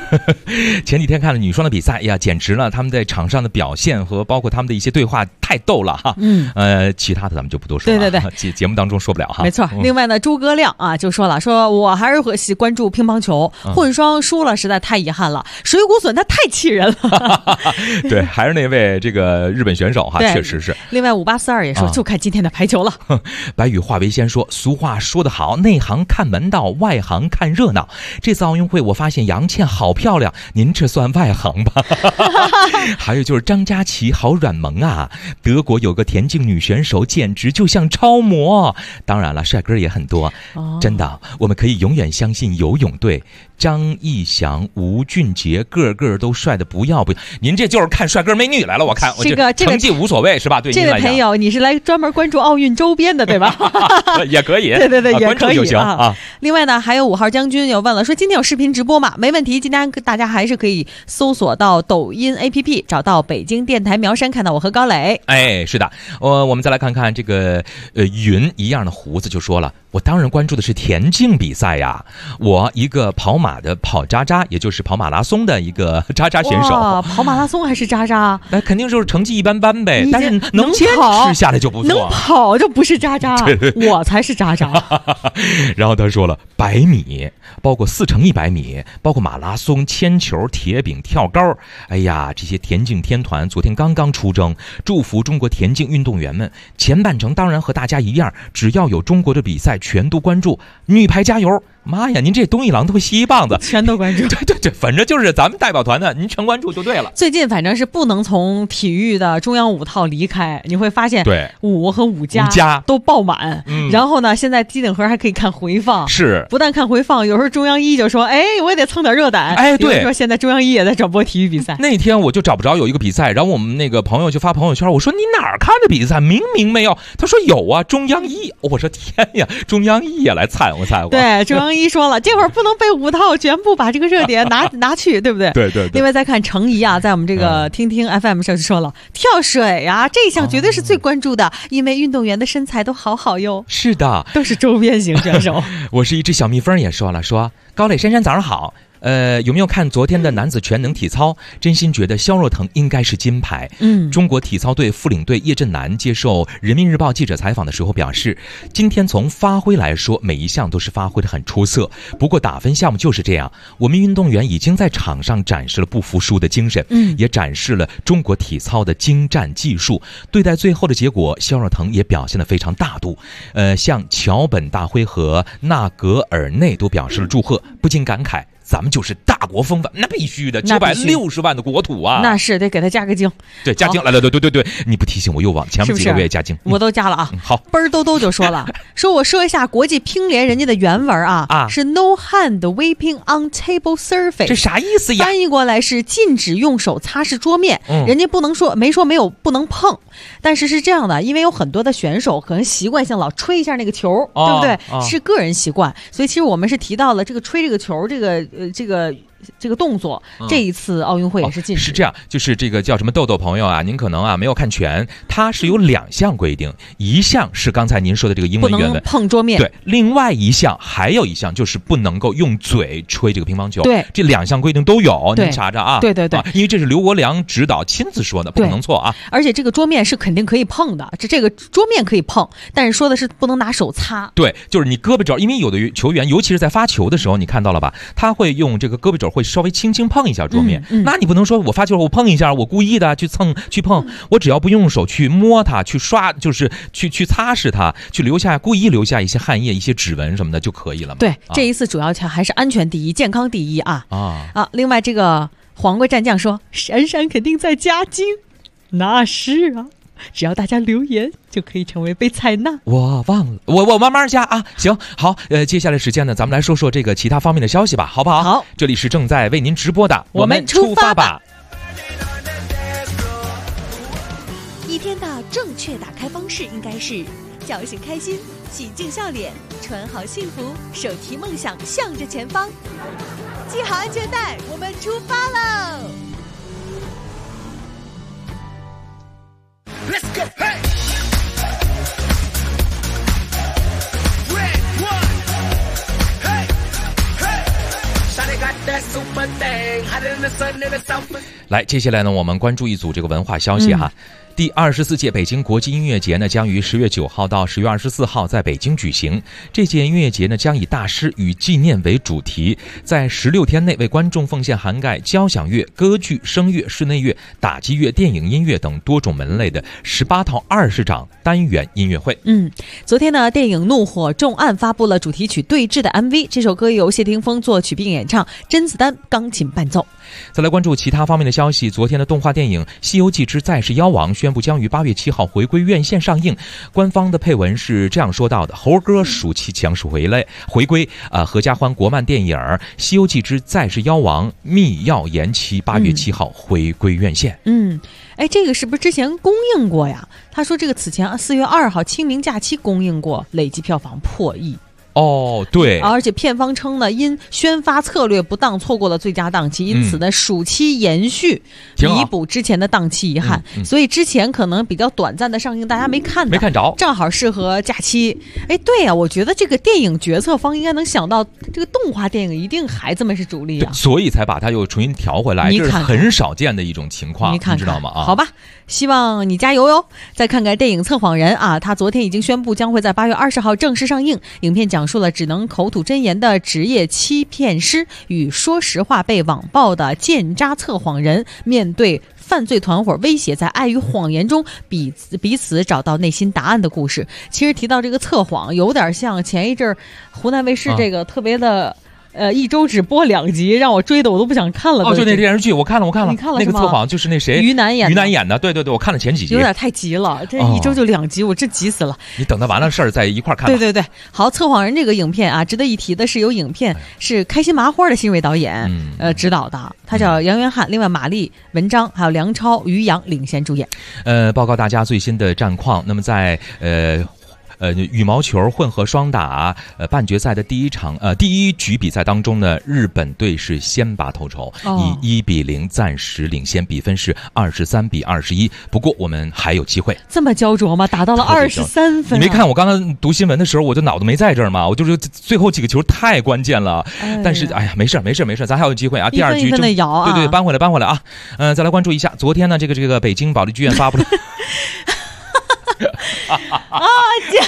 D: 前几天看了女双的比赛呀，简直了，他们在场上的表现和包括他们的一些对话太逗了哈。其他的咱们就不多说了。对，节目当中说不了哈。
B: 没错。另外呢，诸葛亮啊就说了，说我还是会关注乒乓球，混双输了实在太遗憾了，水谷隼他太气人了。
D: 对，还是那位这个日本选手哈，确实是。
B: 另外5842也说，就看今天的排球了。
D: 白羽化为仙说，俗话说得好，内行看门道，外行看热闹。这次奥运会我发现杨倩好漂亮，您这算外行吧？还有就是张佳琪好软萌啊，德国有个田径女选手简直就像超模。当然了，帅哥也很多。真的，我们可以永远相信游泳队，张艺翔、吴俊杰个个都帅的不要不要。您这就是看帅哥美女来了，我看
B: 这个
D: 成绩无所谓是吧？对，
B: 这位朋友你是来专门关注奥运周边的对吧？
D: 也可以，
B: 对，也可以
D: 就行啊。
B: 另外呢，还有5号将军又问了，说今天有视频直播吗？没问题，今天大家还是可以搜索到抖音 APP， 找到北京电台苗山，看到我和高磊。
D: 哎，是的，我们再来看看这个云一样的胡子就说了，我当然关注的是田径比赛呀，我一个跑马的跑渣渣，也就是跑马拉松的一个渣渣选手。
B: 跑马拉松还是渣渣？
D: 那肯定就是成绩一般般呗，但是能坚持下来就不错。
B: 能跑就不是渣渣，我才是渣渣。
D: 然后他说了，100米，包括4×100米，包括马拉松、铅球、铁饼、跳高，哎呀，这些田径天团昨天刚刚出征，祝福中国田径运动员们。前半程当然和大家一样，只要有中国的比赛全都关注，女排加油。妈呀，您这东一榔头西一棒子，
B: 全都关注。
D: 对，反正就是咱们代表团的，您全关注就对了。
B: 最近反正是不能从体育的中央5套离开，你会发现
D: 对
B: 5和5加都爆满。然后呢，现在机顶盒还可以看回放，
D: 是
B: 不但看回放，有时候中央1就说，哎，我也得蹭点热点。
D: 哎，对，
B: 说现在中央1也在转播体育比赛。
D: 那天我就找不着有一个比赛，然后我们那个朋友就发朋友圈，我说你哪儿看的比赛？明明没有。他说有啊，中央1。我说天呀，中央1也来掺和。
B: 对，中央1说了，这会儿不能被5套全部把这个热点拿去，对不对？
D: 对。
B: 另外再看程怡啊，在我们这个听听 FM 上就说了，跳水啊，这项绝对是最关注的，因为运动员的身材都好哟。
D: 是的，
B: 都是周边型选手。
D: 我是一只小蜜蜂也说了，说高磊珊珊早上好。有没有看昨天的男子全能体操？真心觉得肖若腾应该是金牌。中国体操队副领队叶振南接受人民日报记者采访的时候表示，今天从发挥来说，每一项都是发挥得很出色。不过打分项目就是这样，我们运动员已经在场上展示了不服输的精神，也展示了中国体操的精湛技术。对待最后的结果，肖若腾也表现得非常大度。像桥本大辉和纳格尔内都表示了祝贺，不禁感慨，咱们就是大国风范，那必须的，960万的国土啊，
B: 那是得给他加个精。
D: 对，加精来了，对，你不提醒我又忘，前面几个月加精，
B: 我都加了啊。
D: 好，
B: 奔儿兜兜就说了，说我说一下国际乒联人家的原文啊，是 No hand wiping on table surface，
D: 这啥意思呀？
B: 翻译过来是禁止用手擦拭桌面，人家不能说没有不能碰，但是是这样的，因为有很多的选手可能习惯性老吹一下那个球，对不对？是个人习惯，所以其实我们是提到了这个吹这个球这个动作，这一次奥运会也是禁止。
D: 是这样，就是这个叫什么豆豆朋友啊，您可能没有看全，它是有2项规定，一项是刚才您说的这个英文原文，
B: 不能碰桌面，
D: 对，另外还有一项就是不能够用嘴吹这个乒乓球，
B: 对，
D: 这2项规定都有，您查查啊。
B: 对，
D: 因为这是刘国梁指导亲自说的，不能错啊。
B: 而且这个桌面是肯定可以碰的，这个桌面可以碰，但是说的是不能拿手擦。
D: 对，就是你胳膊肘，因为有的球员，尤其是在发球的时候，你看到了吧，他会用这个胳膊肘会稍微轻轻碰一下桌面，那你不能说我发球我碰一下，我故意的去碰，我只要不用手去摸它，去刷，就是去擦拭它，去故意留下一些汗液、一些指纹什么的就可以了嘛。
B: 对，这一次主要还是安全第一，健康第一啊。另外这个黄瓜战将说，珊珊肯定在加精，那是啊。只要大家留言就可以成为被采纳。
D: 我忘了，我慢慢加啊。行，好，接下来时间呢，咱们来说说这个其他方面的消息吧，好不好？
B: 好，
D: 这里是正在为您直播的，
B: 我们出发吧。
G: 一天的正确打开方式应该是叫醒开心，洗净笑脸，穿好幸福，手提梦想向着前方，系好安全带，我们出发喽！
C: Let's go, hey! Red one, hey, hey! Shawty got
D: 来，接下来呢，我们关注一组这个文化消息哈。第24届北京国际音乐节呢，将于10月9号到10月24号在北京举行。这届音乐节呢，将以大师与纪念为主题，在16天内为观众奉献涵盖交响乐、歌剧、声乐、室内乐、打击乐、电影音乐等多种门类的18套20场单元音乐会。
B: 昨天呢，电影《怒火重案》发布了主题曲《对峙》的 MV， 这首歌由谢霆锋作曲并演唱，甄子丹钢琴伴奏。
D: 再来关注其他方面的消息。昨天的动画电影《西游记之再世妖王》宣布将于8月7号回归院线上映。官方的配文是这样说到的：猴哥暑期强势回归，合家欢国漫电影《西游记之再世妖王》密钥延期8月7号回归院线。
B: 这个是不是之前公映过呀？他说这个此前4月2号清明假期公映过，累计票房破亿。
D: 对，
B: 而且片方称呢，因宣发策略不当错过了最佳档期，因此呢，暑期延续，弥补之前的档期遗憾。所以之前可能比较短暂的上映，大家没看着，正好适合假期。对呀，我觉得这个电影决策方应该能想到，这个动画电影一定孩子们是主力啊，
D: 所以才把它又重新调回来，这是很少见的一种情况，你知道吗？
B: 好吧，希望你加油哟。再看看电影《测谎人》啊，他昨天已经宣布将会在8月20号正式上映。影片讲述了只能口吐真言的职业欺骗师与说实话被网暴的奸诈测谎人，面对犯罪团伙威胁，在爱与谎言中彼此找到内心答案的故事。其实提到这个测谎，有点像前一阵湖南卫视这个特别的一周只播2集，让我追的我都不想看了。
D: 就那电视剧我看了，
B: 你看了
D: 那个测谎就是那谁
B: 于南演
D: 的，对，我看了前几集，
B: 有点太急了，这一周就2集，我真急死了。
D: 你等他完了事儿再一块看吧。
B: 对，好，测谎人这个影片啊，值得一提的是，有影片是开心麻花的新锐导演指导的，他叫杨元翰，另外马丽、文章还有梁超、于洋领衔主演。
D: 报告大家最新的战况。那么在羽毛球混合双打半决赛的第一局比赛当中呢，日本队是先拔头筹，以1-0暂时领先，比分是23-21。不过我们还有机会。
B: 这么焦灼吗？打到了23分。
D: 你没看我刚刚读新闻的时候，我就脑子没在这儿吗？我就是最后几个球太关键了。但是没事，咱还有机会啊！第2局
B: 的摇啊，
D: 对，扳回来啊！再来关注一下，昨天呢，这个北京保利剧院发布了。
B: 姐，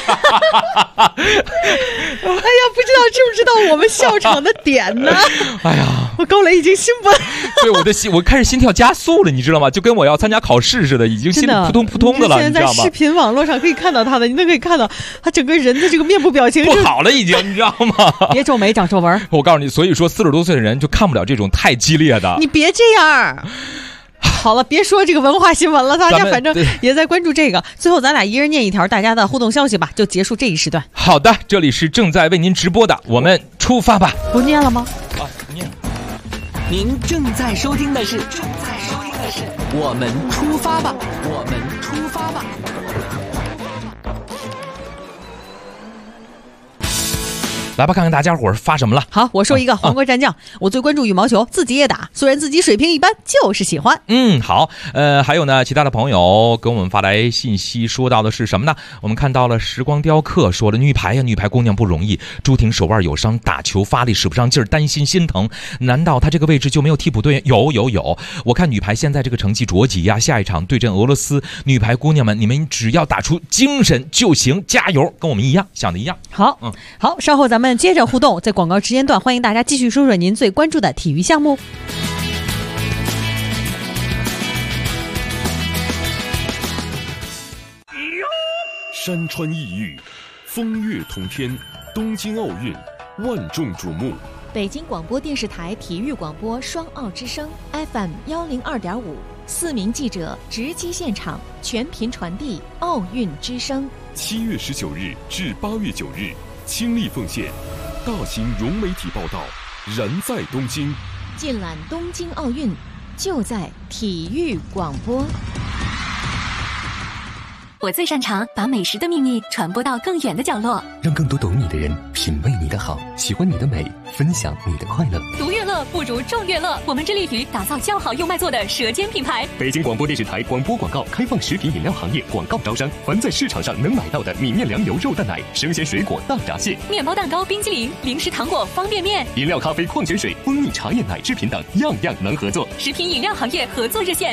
B: 不知道我们笑场的点呢？我高磊已经兴奋，
D: 对我开始心跳加速了，你知道吗？就跟我要参加考试似的，已经心里扑通扑通的了，
B: 你知道吗？现在在视频网络上可以看到他的，你都可以看到他整个人的这个面部表情
D: 不好了，已经，你知道吗？
B: 别皱眉长皱纹。
D: 我告诉你，所以说40多岁的人就看不了这种太激烈的。
B: 你别这样。好了，别说这个文化新闻了，大家反正也在关注这个。最后咱俩一人念一条大家的互动消息吧，就结束这一时段。
D: 好的，这里是正在为您直播的，我们出发吧。
B: 不念了吗？
D: 不念了。
H: 您正在收听的是我们出发吧。
D: 来吧，看看大家伙发什么了。
B: 好，我说一个黄瓜战将，我最关注羽毛球，自己也打，虽然自己水平一般，就是喜欢。
D: 好，还有呢，其他的朋友给我们发来信息，说到的是什么呢？我们看到了时光雕刻说了，女排姑娘不容易，朱婷手腕有伤，打球发力使不上劲儿，担心心疼。难道她这个位置就没有替补队员？有，我看女排现在这个成绩着急呀，下一场对阵俄罗斯，女排姑娘们，你们只要打出精神就行，加油，跟我们一样想的一样。
B: 好，稍后咱们接着互动，在广告时间段，欢迎大家继续说说您最关注的体育项目。
L: 山川异域，风月同天，东京奥运万众瞩目。
G: 北京广播电视台体育广播双奥之声 FM 102.5，4名记者直击现场，全频传递奥运之声。
L: 7月19日至8月9日，倾力奉献，大型融媒体报道，燃在东京。
G: 尽览东京奥运，就在体育广播。
F: 我最擅长把美食的秘密传播到更远的角落，
M: 让更多懂你的人品味你的好，喜欢你的美，分享你的快乐。
F: 独乐乐乐不如众乐乐，我们致力于打造叫好又卖座的舌尖品牌。
M: 北京广播电视台广播广告开放食品饮料行业广告招商，凡在市场上能买到的米面粮油肉蛋奶、生鲜水果大闸蟹、
F: 面包蛋糕、冰淇淋、零食糖果、方便面、
M: 饮料、咖啡、矿泉水、蜂蜜茶叶、奶制品等，样样能合作。
F: 食品饮料行业合作热线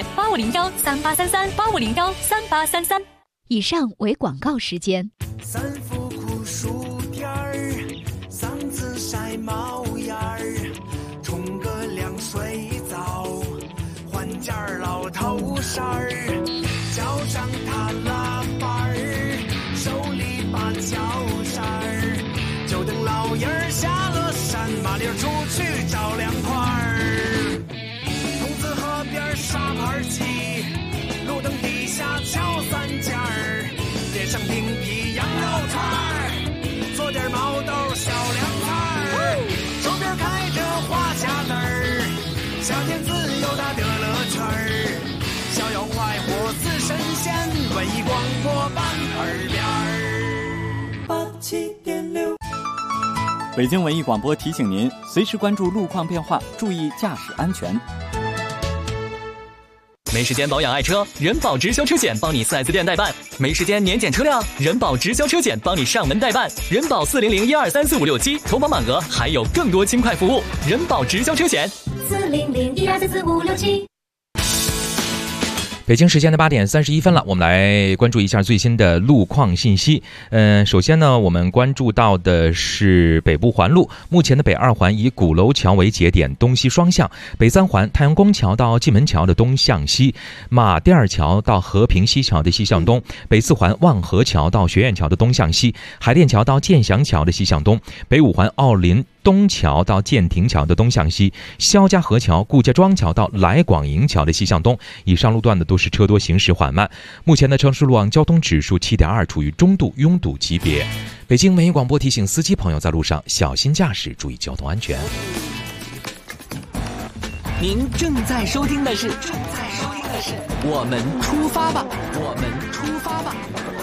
F: 8501383385013833。
K: 以上为广告时间。
C: 三伏酷暑天儿，嗓子晒冒烟儿，冲个凉水澡，换件老头衫儿，脚上踏拉板儿，手里把脚扇儿，就等老爷儿下了山，麻溜出去找凉快儿。筒子河边沙盘鸡，路灯底下敲三件儿，点上冰皮羊肉串儿，做点毛豆小凉菜儿，周边开着花架子儿，夏天自由它的乐趣儿，逍遥快活似神仙，文艺广播伴耳边儿87.6。
J: 北京文艺广播提醒您，随时关注路况变化，注意驾驶安全。
H: 没时间保养爱车，人保直销车险帮你4S店代办；没时间年检车辆，人保直销车险帮你上门代办。人保400-1234567，投保满额还有更多轻快服务。人保直销车险
I: 400-1234567。
D: 北京时间的8点31分了，我们来关注一下最新的路况信息。首先呢，我们关注到的是北部环路，目前的北2环以鼓楼桥为节点，东西双向；北3环太阳宫桥到蓟门桥的东向西，马甸桥到和平西桥的西向东；北4环望河桥到学院桥的东向西，海淀桥到建祥桥的西向东；北5环奥林东桥到建亭桥的东向西，肖家河桥、顾家庄桥到来广营桥的西向东。以上路段的都是车多，行驶缓慢。目前的城市路网交通指数7.2，处于中度拥堵级别。北京文艺广播提醒司机朋友在路上小心驾驶，注意交通安全。
N: 您正在收听的是我们出发吧，我们出发吧。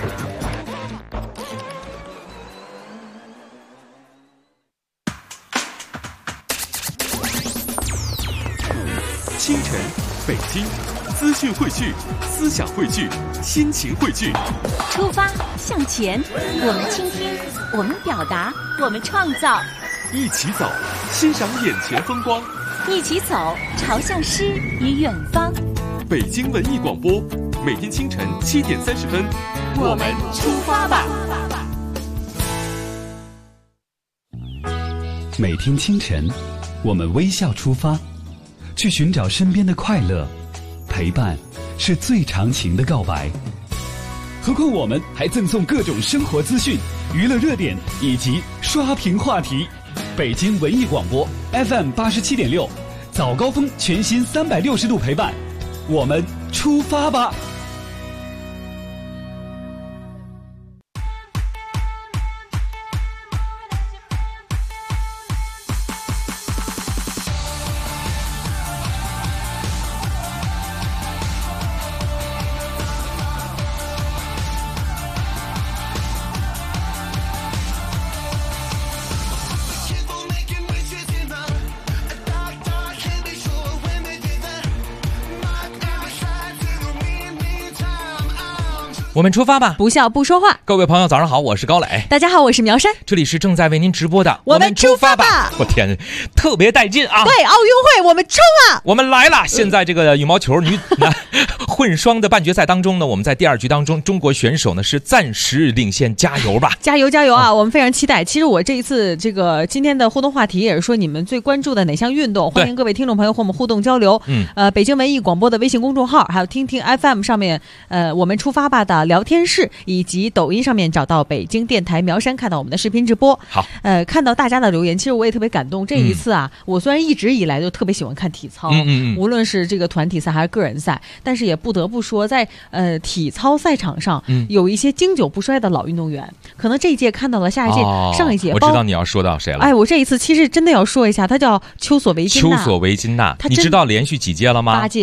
L: 清晨，北京，资讯汇聚，思想汇聚，心情汇聚。
K: 出发向前，我们倾听，我们表达，我们创造。
L: 一起走，欣赏眼前风光。
K: 一起走，朝向诗与远方。
L: 北京文艺广播，每天清晨7点30分，
K: 我们出发吧。
O: 每天清晨，我们微笑出发，去寻找身边的快乐。陪伴是最长情的告白。何况我们还赠送各种生活资讯、娱乐热点以及刷屏话题。北京文艺广播 FM 87.6，早高峰全新360度陪伴，我们出发吧。
D: 我们出发吧，
B: 不笑不说话。
D: 各位朋友早上好，我是高磊。
B: 大家好，我是苗山。
D: 这里是正在为您直播的
B: 我们出发吧。
D: 我天，特别带劲啊。
B: 对，奥运会我们冲啊，
D: 我们来了。现在这个羽毛球女混双的半决赛当中呢，我们在第2局当中，中国选手呢是暂时领先，加油吧，
B: 加油加油啊，我们非常期待。其实我这一次今天的互动话题也是说你们最关注的哪项运动，欢迎各位听众朋友和我们互动交流。北京文艺广播的微信公众号，还有听听 FM 上面我们出发吧的聊天室，以及抖音上面找到北京电台苗山，看到我们的视频直播。
D: 好，
B: 看到大家的留言，其实我也特别感动。这一次啊，我虽然一直以来就特别喜欢看体操，无论是这个团体赛还是个人赛，但是也不得不说，在体操赛场上，有一些经久不衰的老运动员，可能这一届看到了，下一届、上一届，
D: 我知道你要说到谁了。
B: 哎，我这一次其实真的要说一下，他叫丘索维金娜。
D: 丘索维金娜，你知道连续几届了吗
B: ？8届。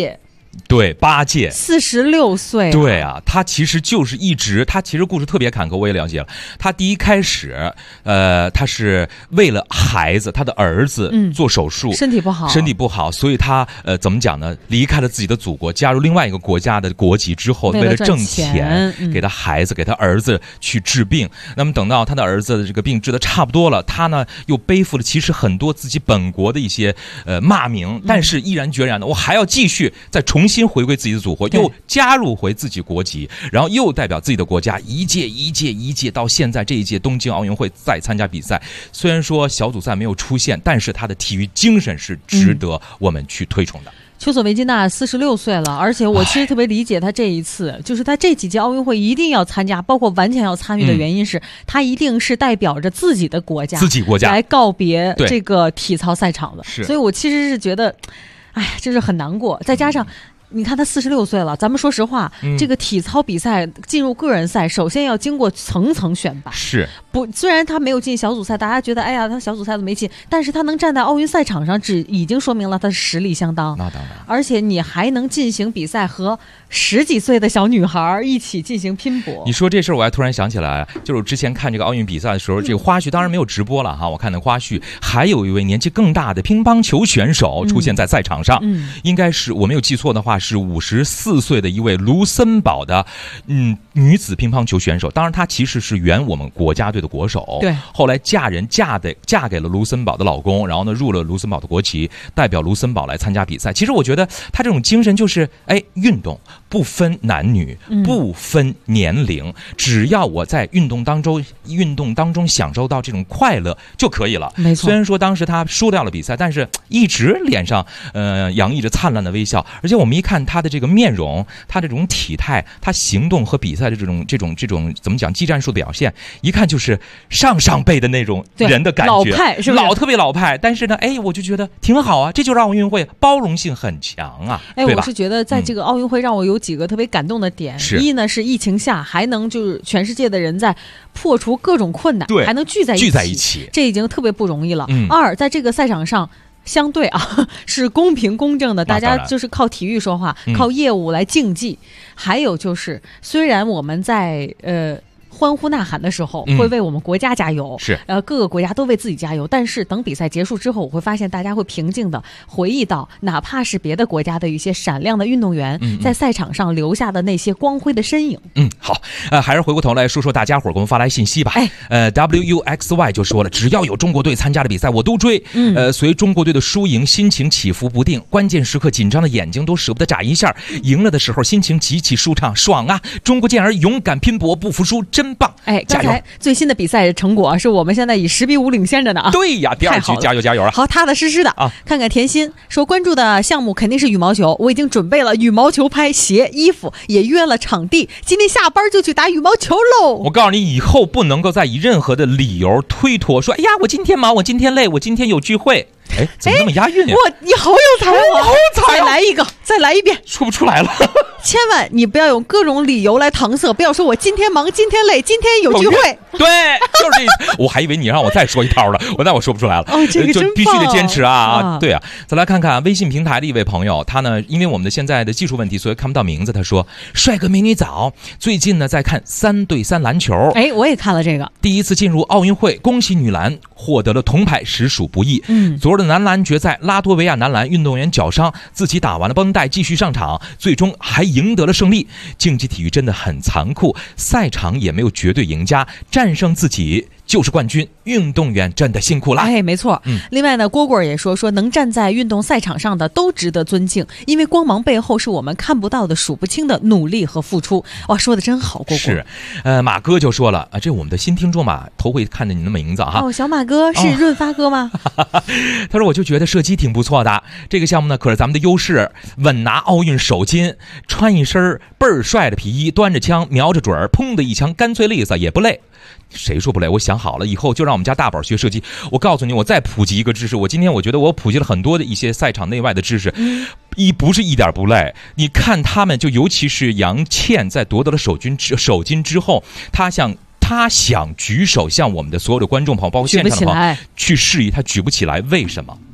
D: 对，8届
B: ，46岁。
D: 对啊，他其实就是他其实故事特别坎坷，我也了解了。他第一开始，他是为了孩子，他的儿子做手术，
B: 身体不好，
D: 所以他怎么讲呢？离开了自己的祖国，加入另外一个国家的国籍之后，为了挣钱，给他孩子，给他儿子去治病。那么等到他的儿子的这个病治得差不多了，他呢又背负了其实很多自己本国的一些骂名，但是毅然决然的，我还要继续再重新回归自己的祖国，又加入回自己国籍，然后又代表自己的国家一届到现在这一届东京奥运会再参加比赛。虽然说小组赛没有出现，但是他的体育精神是值得我们去推崇的。
B: 丘索维金娜46岁了，而且我其实特别理解他这一次，就是他这几届奥运会一定要参加，包括完全要参与的原因是，他一定是代表着自己的国家来告别这个体操赛场的。所以我其实是觉得，哎，就是很难过，再加上。你看他46岁了，咱们说实话，这个体操比赛进入个人赛，首先要经过层层选拔。
D: 是
B: 不？虽然他没有进小组赛，大家觉得哎呀，他小组赛都没进，但是他能站在奥运赛场上，已经说明了他实力相当。
D: 那当然，
B: 而且你还能进行比赛，和10几岁的小女孩一起进行拼搏。
D: 你说这事儿，我还突然想起来，就是之前看这个奥运比赛的时候，这个花絮当然没有直播了哈，我看的花絮还有一位年纪更大的乒乓球选手出现在赛场上，应该是我没有记错的话。是54岁的一位卢森堡的女子乒乓球选手，当然她其实是原我们国家队的国手，
B: 对，
D: 后来嫁给了卢森堡的老公，然后呢入了卢森堡的国旗，代表卢森堡来参加比赛。其实我觉得她这种精神就是运动不分男女，不分年龄，只要我在运动当中享受到这种快乐就可以了。
B: 没错，
D: 虽然说当时她输掉了比赛，但是一直脸上洋溢着灿烂的微笑，而且我们一看他的这个面容，他这种体态，他行动和比赛的这种怎么讲技战术的表现，一看就是上辈的那种人的感觉，
B: 老派是不是？
D: 特别老派。但是呢，我就觉得挺好啊，这就是奥运会，包容性很强啊。
B: 我是觉得在这个奥运会让我有几个特别感动的点。一呢是疫情下还能就是全世界的人在破除各种困难，还能聚在一起，这已经特别不容易了。二，在这个赛场上。相对是公平公正的，大家就是靠体育说话，靠业务来竞技。还有就是，虽然我们在欢呼呐喊的时候会为我们国家加油，
D: 是
B: 各个国家都为自己加油，但是等比赛结束之后，我会发现大家会平静的回忆到，哪怕是别的国家的一些闪亮的运动员在赛场上留下的那些光辉的身影。
D: 好，还是回过头来说说大家伙给我们发来信息吧。WUXY 就说了，只要有中国队参加的比赛我都追。随中国队的输赢心情起伏不定，关键时刻紧张的眼睛都舍不得眨一下，赢了的时候心情极其舒畅，爽啊！中国健儿勇敢拼搏不服输，真棒！
B: 刚才最新的比赛成果是我们现在以10比5领先着呢啊！
D: 对呀，第2局加油啊！
B: 好，踏踏实实的啊！看看甜心说关注的项目肯定是羽毛球，我已经准备了羽毛球拍、鞋、衣服，也约了场地，今天下班就去打羽毛球喽！
D: 我告诉你，以后不能够再以任何的理由推脱，说哎呀，我今天忙，我今天累，我今天有聚会。怎么那么押韵呀？
B: 你好有才华！再来一个，再来一遍，
D: 说不出来了。
B: 千万你不要用各种理由来搪塞，不要说我今天忙，今天累，今天有聚会。
D: 对，就是这意思。我还以为你让我再说一套了，那我说不出来了。
B: 这个真棒，
D: 就必须得坚持啊！对啊，再来看看微信平台的一位朋友，他呢，因为我们的现在的技术问题，所以看不到名字。他说：“帅哥美女早，最近呢在看3对3篮球。
B: 我也看了这个，
D: 第一次进入奥运会，恭喜女篮获得了铜牌，实属不易。昨日的男篮决赛，拉脱维亚男篮运动员脚伤，自己打完了绷带，继续上场，最终还赢得了胜利。竞技体育真的很残酷，赛场也没有绝对赢家，战胜自己就是冠军，运动员真的辛苦了。
B: 没错。另外呢，蝈蝈也说能站在运动赛场上的都值得尊敬，因为光芒背后是我们看不到的数不清的努力和付出。哇，说的真好，蝈蝈。
D: 是，马哥就说了这我们的新听众嘛，头回看着你的名字哈。
B: 小马哥是润发哥吗？
D: 他说我就觉得射击挺不错的，这个项目呢可是咱们的优势，稳拿奥运首金，穿一身倍儿帅的皮衣，端着枪瞄着准儿，砰的一枪，干脆利索也不累。谁说不累？我想好了，以后就让我们家大宝学射击。我告诉你，我再普及一个知识。我今天我觉得我普及了很多的一些赛场内外的知识，不是一点不累。你看他们，就尤其是杨倩在夺得了首金之后，他想举手向我们的所有的观众朋友，包括现场的朋友去示意，他举不起来，为什么？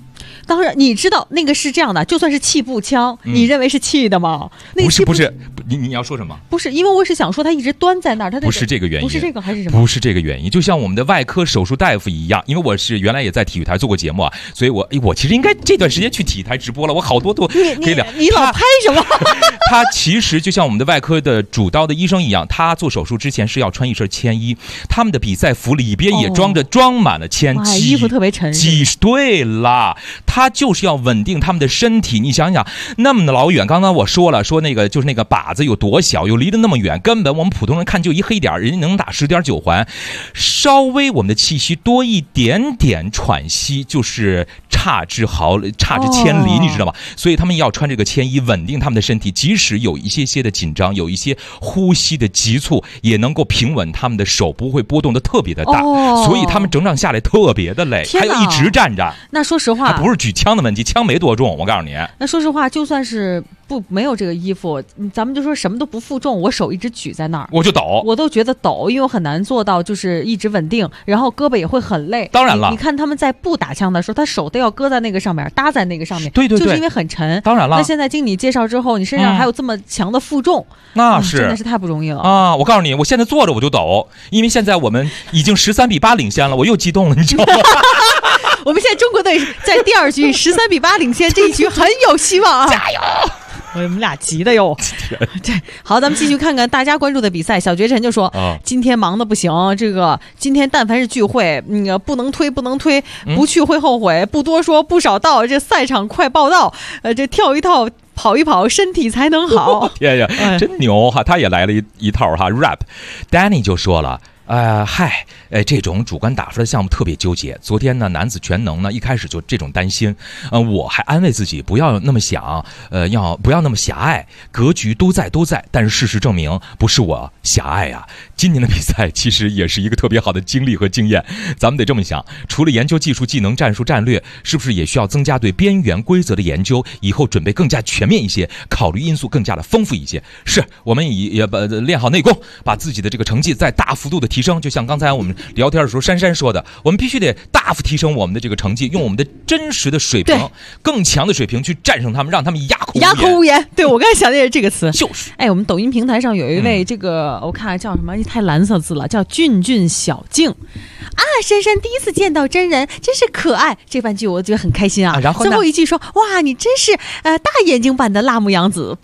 B: 当然，你知道那个是这样的，就算是气步枪，你认为是气的吗？那个
D: 不是，你要说什么？
B: 不是，因为我是想说他一直端在那儿，他
D: 不是这个原因，
B: 不是这个还是什么？
D: 不是这个原因，就像我们的外科手术大夫一样，因为我是原来也在体育台做过节目啊，所以我其实应该这段时间去体育台直播了，我好多都可以聊。
B: 你老拍什么？
D: 他其实就像我们的外科的主刀的医生一样，他做手术之前是要穿一身铅衣，他们的比赛服里边也装满了铅，
B: 衣服特别沉实。
D: 对啦，他就是要稳定他们的身体。你想想，那么老远，刚刚我说了，说那个就是那个靶子有多小，又离得那么远，根本我们普通人看就一黑点，人家能打10.9环，稍微我们的气息多一点点喘息，就是差之千里，你知道吗？所以他们要穿这个铅衣稳定他们的身体，即使有一些的紧张，有一些呼吸的急促，也能够平稳他们的手，不会波动的特别的大。所以他们整场下来特别的累，还有一直站着。
B: 那说实话，
D: 不是举枪的问题，枪没多重，我告诉你。
B: 那说实话，就算是没有这个衣服，咱们就说什么都不负重，我手一直举在那儿，
D: 我就抖，
B: 我都觉得抖，因为我很难做到就是一直稳定，然后胳膊也会很累。
D: 当然了，
B: 你看他们在不打枪的时候，他手都要搁在那个上面，搭在那个上面，
D: 对，
B: 就是因为很沉。
D: 当然了，
B: 那现在经你介绍之后，你身上还有这么强的负重，
D: 那是
B: 真的是太不容易了
D: 啊！我告诉你，我现在坐着我就抖，因为现在我们已经13-8领先了，我又激动了，你知道吗？
B: 我们现在中国队在第2局13-8领先，这一局很有希望啊！
D: 加油！
B: 我们俩急的哟。对，好，咱们继续看看大家关注的比赛。小绝尘就说，今天忙的不行，这个今天但凡是聚会，不能推，不去会后悔，不多说，不少到，这赛场快报到，这跳一套。跑一跑，身体才能好。
D: 天呀，真牛哈！他也来了一套哈 rap。Danny 就说了。这种主观打分的项目特别纠结。昨天呢，男子全能呢，一开始就这种担心，我还安慰自己不要那么想，不要那么狭隘，格局都在。但是事实证明，不是我狭隘啊。今年的比赛其实也是一个特别好的经历和经验。咱们得这么想，除了研究技术、技能、战术、战略，是不是也需要增加对边缘规则的研究？以后准备更加全面一些，考虑因素更加的丰富一些。是我们也练好内功，把自己的这个成绩再大幅度的提升。就像刚才我们聊天的时候珊珊说的，我们必须得大幅提升我们的这个成绩，用我们的真实的水平，更强的水平去战胜他们，让他们哑口
B: 无言。对，我刚才想的也是这个词。
D: 就是，
B: 我们抖音平台上有一位这个，我看叫什么，太蓝色字了，叫俊小静啊。珊珊第一次见到真人，真是可爱。这半句我觉得很开心啊。
D: 然后
B: 最后一句说，哇，你真是大眼睛版的辣目洋子。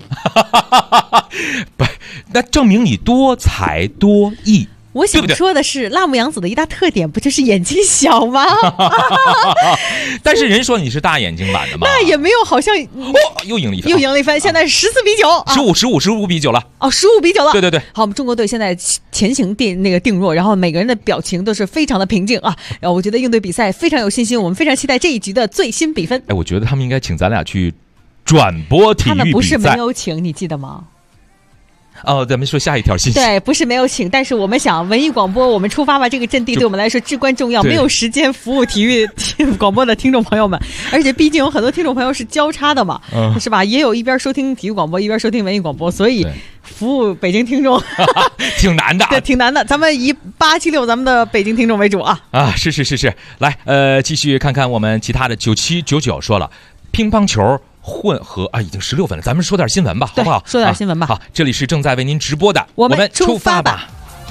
D: 不，那证明你多才多艺。
B: 我想说的是，辣目洋子的一大特点不就是眼睛小吗？
D: 但是人说你是大眼睛版的吗？
B: 那也没有，好像
D: 又赢了一分，
B: 现在是14-9，
D: 15-9了。
B: 15-9了。
D: 对。
B: 好，我们中国队现在前行定弱，然后每个人的表情都是非常的平静啊。我觉得应对比赛非常有信心，我们非常期待这一局的最新比分。
D: 我觉得他们应该请咱俩去转播体育比赛。
B: 他们不是没有请，你记得吗？
D: 咱们说下一条信息。
B: 对，不是没有请，但是我们想文艺广播，我们出发吧，这个阵地对我们来说至关重要，没有时间服务体育广播的听众朋友们，而且毕竟有很多听众朋友是交叉的嘛，是吧？也有一边收听体育广播，一边收听文艺广播，所以服务北京听众
D: 挺难的。
B: 对，挺难的。咱们以876咱们的北京听众为主啊。
D: 是，来，继续看看我们其他的。9799说了，乒乓球混合已经16分了，咱们说点新闻吧，好不好？
B: 说点新闻吧。
D: 好，这里是正在为您直播的
B: 我们出发吧。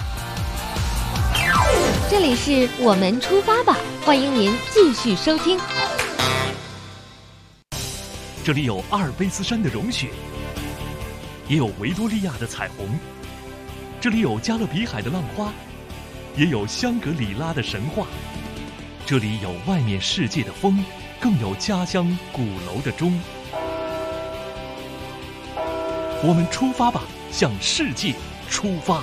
E: 这里是我们出发吧，欢迎您继续收听。
A: 这里有阿尔卑斯山的融雪，也有维多利亚的彩虹，这里有加勒比海的浪花，也有香格里拉的神话，这里有外面世界的风，更有家乡鼓楼的钟。我们出发吧，向世界出发。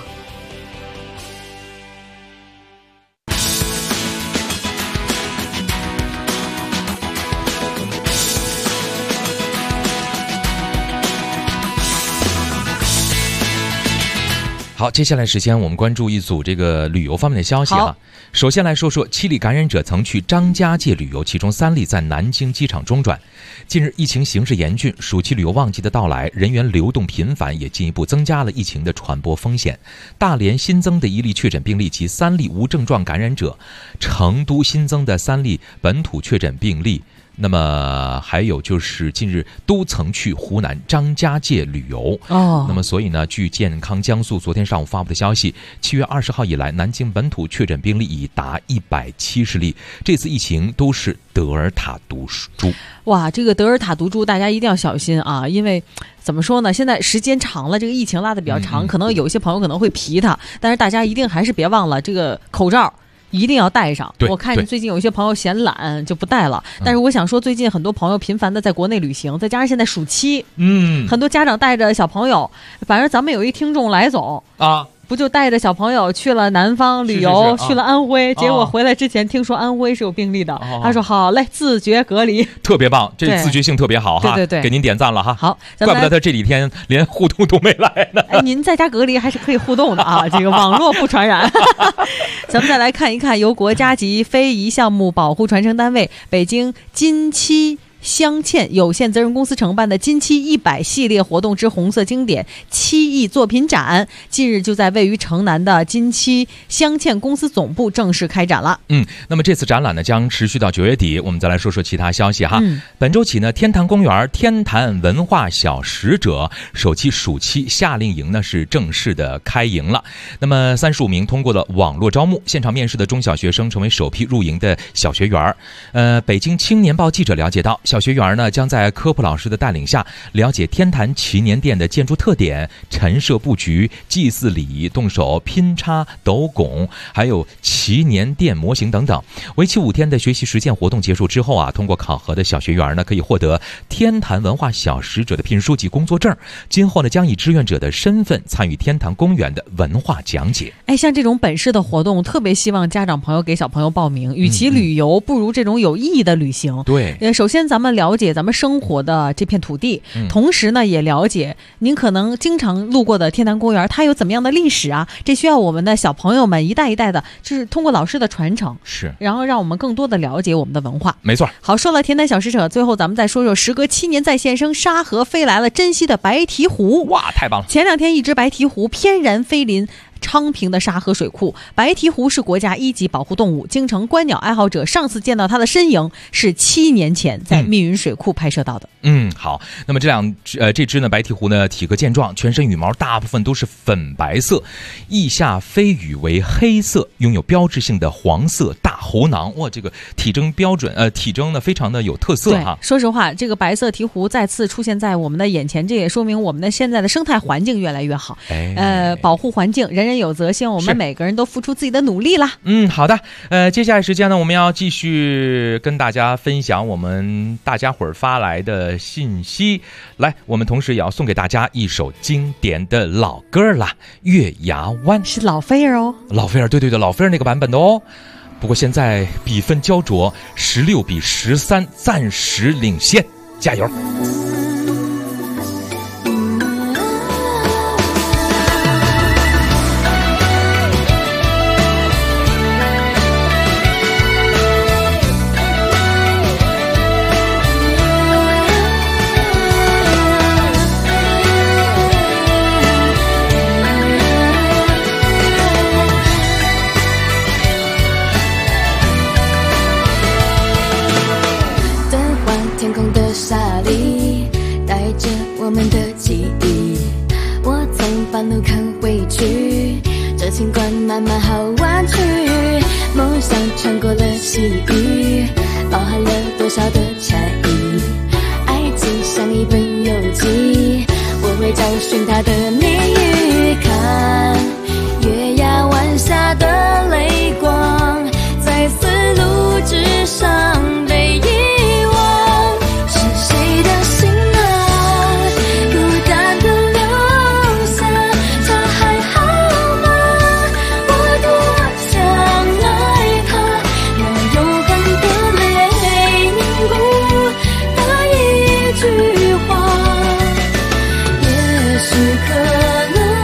D: 好，接下来时间我们关注一组这个旅游方面的消息啊。首先来说说7例感染者曾去张家界旅游，其中3例在南京机场中转。近日疫情形势严峻，暑期旅游旺季的到来，人员流动频繁，也进一步增加了疫情的传播风险。大连新增的1例确诊病例及3例无症状感染者，成都新增的3例本土确诊病例， 那么还有就是近日都曾去湖南张家界旅游那么所以呢，据健康江苏昨天上午发布的消息，7月20号以来，南京本土确诊病例已达170例。这次疫情都是德尔塔毒株。
B: 哇，这个德尔塔毒株大家一定要小心啊，因为怎么说呢，现在时间长了，这个疫情拉得比较长，可能有些朋友可能会皮它，但是大家一定还是别忘了这个口罩一定要戴上。我看最近有一些朋友嫌懒就不戴了，但是我想说，最近很多朋友频繁的在国内旅行，再加上现在暑期，很多家长带着小朋友，反正咱们有一听众来总啊。不就带着小朋友去了南方旅游，去了安徽，结果回来之前听说安徽是有病例的，他说好嘞，自觉隔离，
D: 特别棒，这自觉性特别好哈，
B: 对，
D: 给您点赞了哈。
B: 好，
D: 怪不得他这几天连互动都没来呢。
B: 您在家隔离还是可以互动的啊，这个网络不传染。咱们再来看一看由国家级非遗项目保护传承单位北京金漆镶嵌有限责任公司承办的金漆100系列活动之红色经典漆艺作品展，近日就在位于城南的金漆镶嵌公司总部正式开展了。
D: 那么这次展览呢将持续到9月底。我们再来说说其他消息哈。本周起呢，天坛公园天坛文化小使者首期暑期夏令营呢是正式的开营了。那么35名通过了网络招募、现场面试的中小学生成为首批入营的小学员。北京青年报记者了解到，小学员呢将在科普老师的带领下了解天坛祈年殿的建筑特点、陈设布局、祭祀礼仪，动手拼插斗拱，还有祈年殿模型等等。为期5天的学习实践活动结束之后啊，通过考核的小学员呢可以获得天坛文化小使者的聘书及工作证，今后呢将以志愿者的身份参与天坛公园的文化讲解。
B: 像这种本市的活动，特别希望家长朋友给小朋友报名，与其旅游，不如这种有意义的旅行。
D: 对，
B: 首先咱们了解咱们生活的这片土地，同时呢也了解您可能经常路过的天坛公园它有怎么样的历史啊，这需要我们的小朋友们一代一代的就是通过老师的传承，
D: 是，
B: 然后让我们更多的了解我们的文化。
D: 没错。
B: 好，说了天坛小使者，最后咱们再说说时隔7年再现生，沙河飞来了珍稀的白鹈鹕。
D: 哇，太棒了！
B: 前2天一只白鹈鹕翩然飞临昌平的沙河水库。白鹈鹕是国家1级保护动物，京城观鸟爱好者上次见到它的身影是7年前在密云水库拍摄到的。
D: 好，那么这只呢白鹈鹕呢体格健壮，全身羽毛大部分都是粉白色，翼下飞羽为黑色，拥有标志性的黄色大喉囊。哇，这个体征标准，体征呢非常的有特色哈。
B: 说实话，这个白色鹈鹕再次出现在我们的眼前，这也说明我们的现在的生态环境越来越好。保护环境，人人有责，希望我们每个人都付出自己的努力啦。
D: 好的，接下来时间呢，我们要继续跟大家分享我们大家伙儿发来的信息。来，我们同时也要送给大家一首经典的老歌啦，《月牙湾》
B: 是老菲儿哦，
D: 老菲儿，对，老菲儿那个版本的哦。不过现在比分焦灼，16比13，暂时领先，加油！
P: 我们的记忆，我从半路看回去，这情关慢慢好弯曲，梦想穿过了际遇，包含了多少的禅意，爱情像一本游记，我会找寻它的谜语，看月牙湾下的泪光，在丝路之上被遗忘，是谁的心可能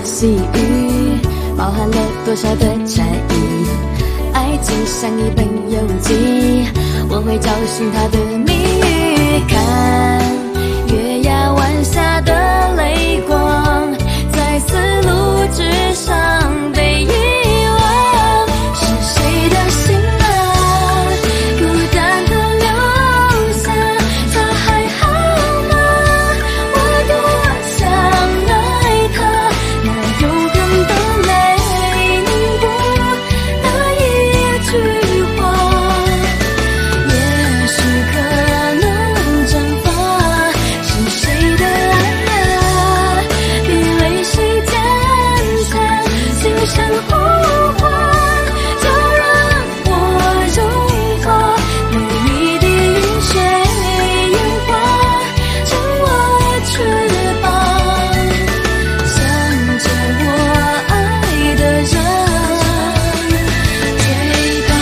P: 细雨，包含了多少的禅意？爱情像一本游记，我会找寻它的谜语。看月牙湾下的泪光，在丝路之上被遗忘，是谁的心啊，孤单的留下，他还好吗？我多想爱他，那永恒的泪凝固那一句话，也许可能蒸发，是谁的爱啊，比泪水坚强，心生呼唤，就让我融化，每一滴雨水烟花成我翅膀，向着我爱的人追吧。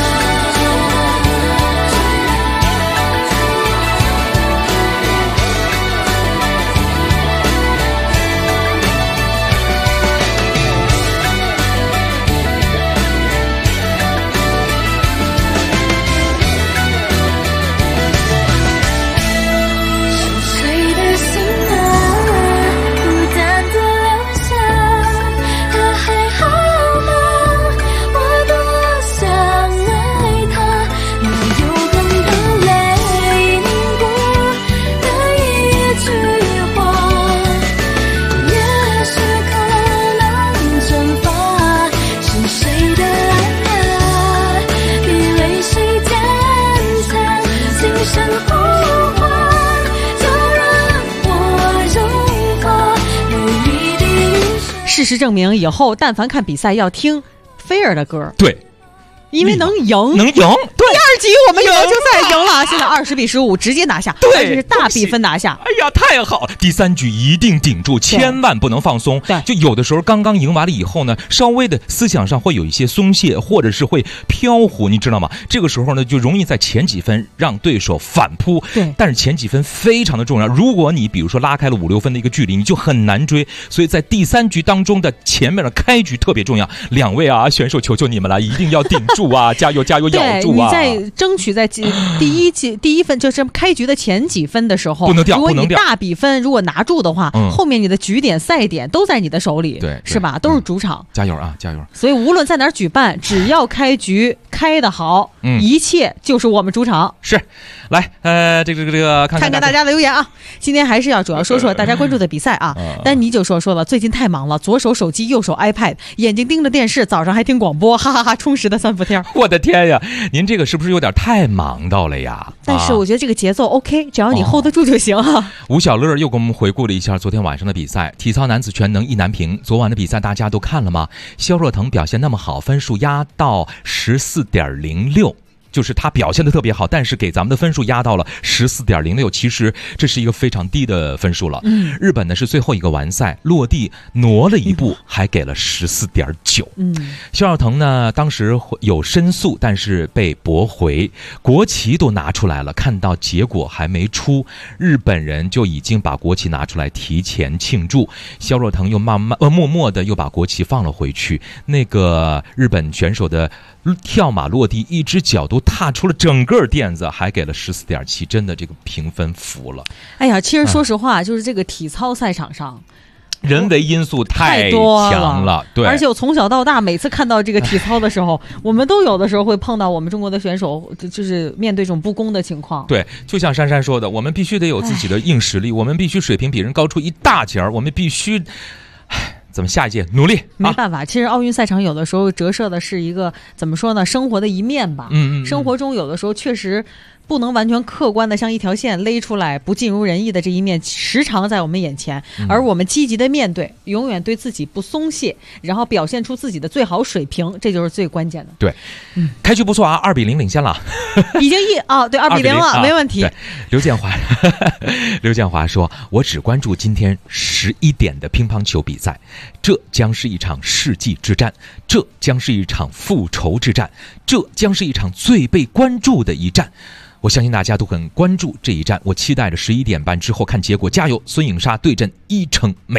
P: 是谁的心啊，孤单的留下，他还好吗？我多想爱他，那永恒的泪凝固的一句话，也许可能蒸发，是谁的爱啊，比泪水坚强，心生呼唤，就让我融化，每一滴雨水。
B: 事实证明，以后但凡看比赛要听菲儿的歌，
D: 对，
B: 因为能赢，
D: 能赢。
B: 第二局我们赢了，就赛赢了，现在20-15直接拿下，
D: 对
B: 而且是大比分拿下。
D: 哎呀，太好！第3局一定顶住，千万不能放松。
B: 对，
D: 就有的时候刚刚赢完了以后呢，稍微的思想上会有一些松懈，或者是会飘忽，你知道吗？这个时候呢，就容易在前几分让对手反扑。
B: 对，
D: 但是前几分非常的重要。如果你比如说拉开了5-6分的一个距离，你就很难追。所以在第3局当中的前面的开局特别重要。两位啊，选手求求你们了，一定要顶住啊！加油加油，咬住啊！
B: 你在争取在第一分就是开局的前几分的时候，
D: 不能掉，
B: 如果你
D: 不能掉。
B: 大比分如果拿住的话，后面你的局点、赛点都在你的手里，
D: 对，
B: 是吧？都是主场，
D: 加油啊，加油！
B: 所以无论在哪儿举办，只要开局开得好，一切就是我们主场。
D: 是，来，这个看
B: 大家的留言啊。今天还是要主要说说大家关注的比赛啊。丹尼就说了，最近太忙了，左手手机，右手 iPad， 眼睛盯着电视，早上还听广播，哈哈哈，充实的3伏天。
D: 我的天呀，您这个是不是有点太忙到了呀？
B: 但是我觉得这个节奏 OK，只要你 hold 得住就行啊。
D: 吴小乐又给我们回顾了一下昨天晚上的比赛，体操男子全能意难平。昨晚的比赛大家都看了吗？肖若腾表现那么好，分数压到14.06。就是他表现的特别好，但是给咱们的分数压到了14.06，其实这是一个非常低的分数了。日本呢是最后一个完赛，落地挪了一步，还给了14.9。肖若腾呢当时有申诉，但是被驳回，国旗都拿出来了，看到结果还没出，日本人就已经把国旗拿出来提前庆祝。肖若腾又默默的又把国旗放了回去。那个日本选手的跳马落地，一只脚都踏出了整个垫子，还给了14.7，真的这个评分服了。
B: 哎呀，其实说实话，就是这个体操赛场上，
D: 人为因素太强了，对。
B: 而且我从小到大，每次看到这个体操的时候，我们都有的时候会碰到我们中国的选手，就是面对这种不公的情况。
D: 对，就像珊珊说的，我们必须得有自己的硬实力，我们必须水平比人高出一大截，我们必须。怎么下一届努力？
B: 没办法，其实奥运赛场有的时候折射的是一个怎么说呢，生活的一面吧。生活中有的时候确实不能完全客观的像一条线勒出来，不尽如人意的这一面时常在我们眼前，而我们积极的面对，永远对自己不松懈，然后表现出自己的最好水平，这就是最关键的。
D: 对，开局不错啊，2-0领先了，
B: 已经对2-0了，没问题。
D: 刘建华说，我只关注今天11点的乒乓球比赛，这将是一场世纪之战，这将是一场复仇之战，这将是一场最被关注的一战。我相信大家都很关注这一战，我期待着11点半之后看结果，加油！孙颖莎对阵伊诚美。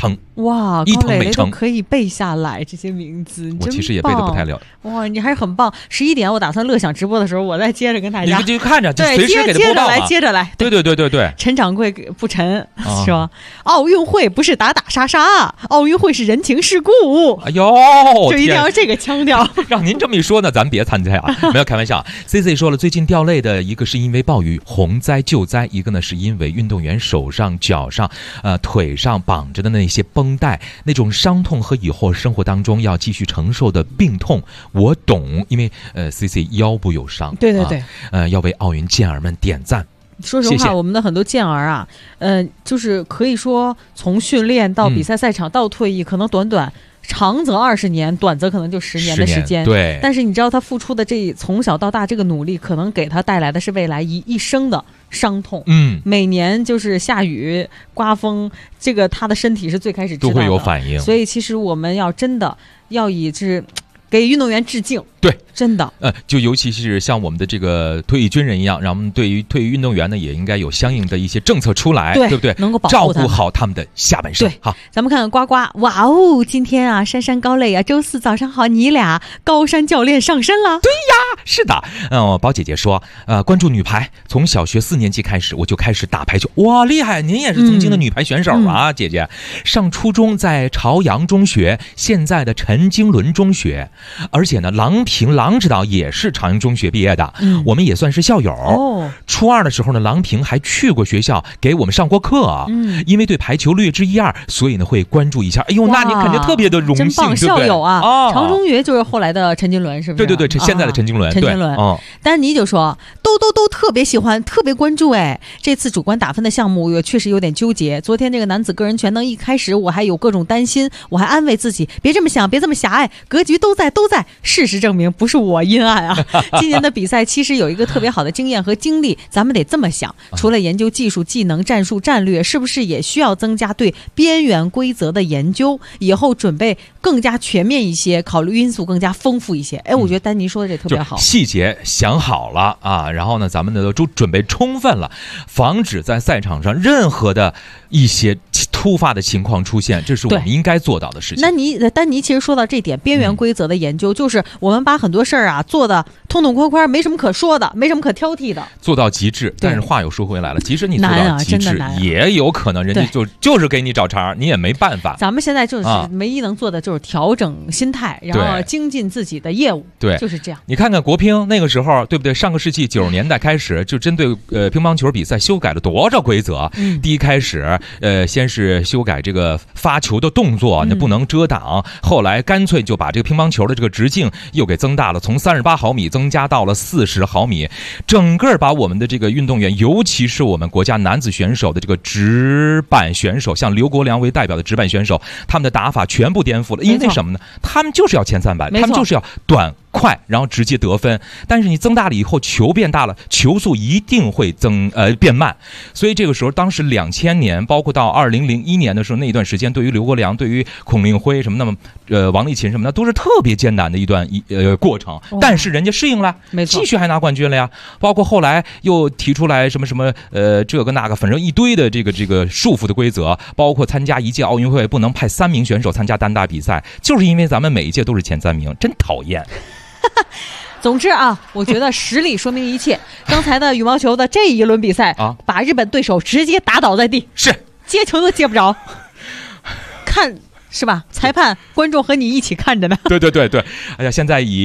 D: 腾。
B: 哇，
D: 伊藤美诚
B: 可以背下来这些名字，
D: 我其实也背得不太了。
B: 哇，你还是很棒。11点我打算乐享直播的时候，我再接着跟大家。
D: 你就看着，
B: 对，
D: 随时给他播报嘛。
B: 接着来。
D: 对。
B: 陈掌柜不沉说，奥运会不是打打杀杀，奥运会是人情世故。
D: 哎呦，
B: 就一定要这个腔调。
D: 让您这么一说呢，咱别参加啊，没有开玩笑。CC 说了，最近掉泪的一个是因为暴雨洪灾救灾，一个呢是因为运动员手上、脚上、腿上绑着的那些绷带，那种伤痛和以后生活当中要继续承受的病痛，我懂。因为CC 腰部有伤，
B: 对，
D: 要为奥运健儿们点赞。
B: 说实话，我们的很多健儿啊，就是可以说从训练到比赛赛场到退役，可能短长则20年，短则可能就10年的时间。
D: 对，
B: 但是你知道他付出的这从小到大这个努力，可能给他带来的是未来一生的伤痛。每年就是下雨刮风，这个他的身体是最开始知道的，
D: 都会有反应。
B: 所以其实我们要真的要以是给运动员致敬。
D: 对，
B: 真的，
D: 就尤其是像我们的这个退役军人一样，然后我们对于退役运动员呢，也应该有相应的一些政策出来，对不对？
B: 能够保护
D: 照顾好他们的下半身。好，
B: 咱们看看呱呱，哇哦，今天啊，珊珊、高磊啊，周四早上好，你俩高山教练上身了。
D: 对呀，是的。宝姐姐说，关注女排，从小学4年级开始我就开始打排球，哇，厉害！您也是曾经的女排选手啊，姐姐。上初中在朝阳中学，现在的陈经纶中学，而且呢，郎指导也是朝阳中学毕业的，我们也算是校友。初2的时候呢，郎平还去过学校给我们上过课。因为对排球略知一二，所以呢会关注一下。哎呦，那你肯定特别的荣幸，
B: 真棒，校友啊！朝中学就是后来的陈经纶，是不是？
D: 对，现在的陈经纶。
B: 丹妮就说都特别喜欢，特别关注。这次主观打分的项目我确实有点纠结。昨天这个男子个人全能一开始我还有各种担心，我还安慰自己别这么想，别这么狭隘，格局都在。事实证明不是我阴暗啊。今年的比赛其实有一个特别好的经验和经历，咱们得这么想，除了研究技术、技能、战术、战略，是不是也需要增加对边缘规则的研究，以后准备更加全面一些，考虑因素更加丰富一些。我觉得丹妮说的这特别好，
D: 细节想好了啊，然后呢咱们呢都准备充分了，防止在赛场上任何的一些突发的情况出现，这是我们应该做到的事情。
B: 丹妮其实说到这点，边缘规则的研究，就是我们把很多事儿啊做的痛痛快快，没什么可说的，没什么可挑剔的，
D: 做到极致。但是话又说回来了，即使你做到极致，也有可能人家就是给你找茬，你也没办法。
B: 咱们现在就是唯一能做的就是调整心态，然后精进自己的业务。
D: 对，
B: 就是这样。
D: 你看看国乒那个时候，对不对？上个世纪90年代开始，就针对乒乓球比赛修改了多少规则？第一开始，先是修改这个发球的动作，那不能遮挡。后来干脆就把这个乒乓球的这个直径又给增大了，从38毫米增加到了40毫米，整个把我们的这个运动员，尤其是我们国家男子选手的这个直板选手，像刘国梁为代表的直板选手，他们的打法全部颠覆了。因为什么呢？他们就是要前300，他们就是要短快，然后直接得分。但是你增大了以后，球变大了，球速一定会变慢。所以这个时候，当时2000年，包括到2001年的时候，那一段时间，对于刘国梁、对于孔令辉什么，那么王励勤什么的，都是特别艰难的一段过程。但是人家适应了，继续还拿冠军了呀。包括后来又提出来什么这个那个，反正一堆的这个束缚的规则，包括参加一届奥运会不能派3名选手参加单打比赛，就是因为咱们每一届都是前3名，真讨厌。
B: 总之啊，我觉得实力说明一切。刚才的羽毛球的这一轮比赛把日本对手直接打倒在地，
D: 是
B: 接球都接不着，看是吧？裁判、观众和你一起看着呢。
D: 对，哎呀，现在以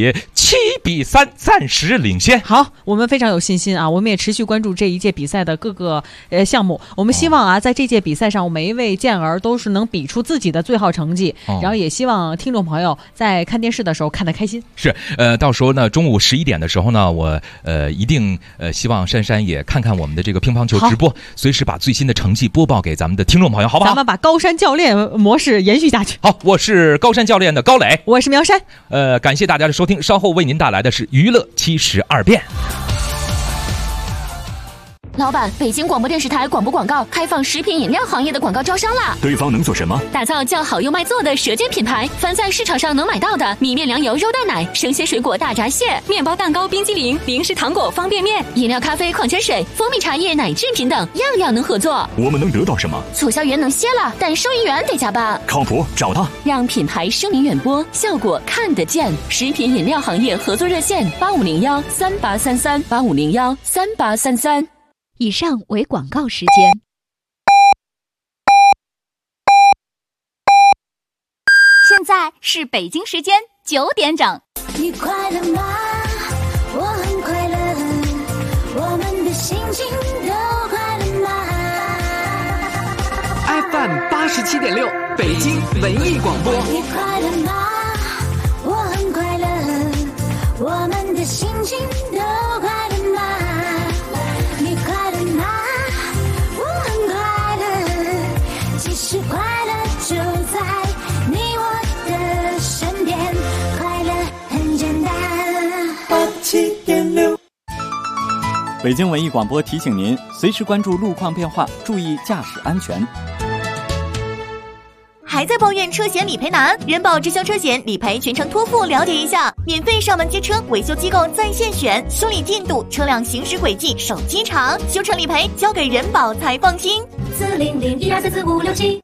D: 7-3暂时领先。
B: 好，我们非常有信心啊！我们也持续关注这一届比赛的各个项目。我们希望啊，在这届比赛上，每一位健儿都是能比出自己的最好成绩。然后也希望听众朋友在看电视的时候看得开心。
D: 是，到时候呢，中午11点的时候呢，我一定希望珊珊也看看我们的这个乒乓球直播，随时把最新的成绩播报给咱们的听众朋友，好不好？
B: 咱们把高山教练模式延续下去。
D: 好，我是高山教练的高磊，
B: 我是苗山。
D: 感谢大家的收听，稍后为您带来的是娱乐72变。
F: 老板，北京广播电视台广播广告开放食品饮料行业的广告招商啦！
M: 对方能做什么？
F: 打造叫好又卖座的舌尖品牌，凡在市场上能买到的米面粮油肉蛋奶、生鲜水果大闸蟹、面包蛋糕冰激凌、零食糖果方便面、饮料咖啡矿泉水、蜂蜜茶叶奶制品等，样样能合作。
M: 我们能得到什么？
F: 促销员能歇了，但收银员得加班。
M: 靠谱，找他，
F: 让品牌声名远播，效果看得见。食品饮料行业合作热线8501383385013833。
K: 以上为广告时间。
Q: 现在是北京时间9点整。
I: 你快乐吗？我很快乐，我们的心情都快乐吗
N: ？FM 87.6，北京文艺广播。
I: 你快乐吗？我很快乐，我们的心情都快乐吗？你快乐吗？我很快乐，其实快乐就在你我的身边，快乐很简单。87.6，
J: 北京文艺广播提醒您，随时关注路况变化，注意驾驶安全。
G: 还在抱怨车险理赔难？人保直销车险理赔全程托付，了解一下，免费上门接车，维修机构在线选，修理进度、车辆行驶轨迹、手机查，修成理赔交给人保才放心。
N: 40012344567。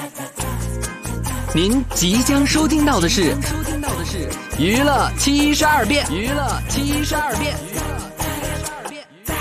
N: 您即将收听到的是娱乐72变。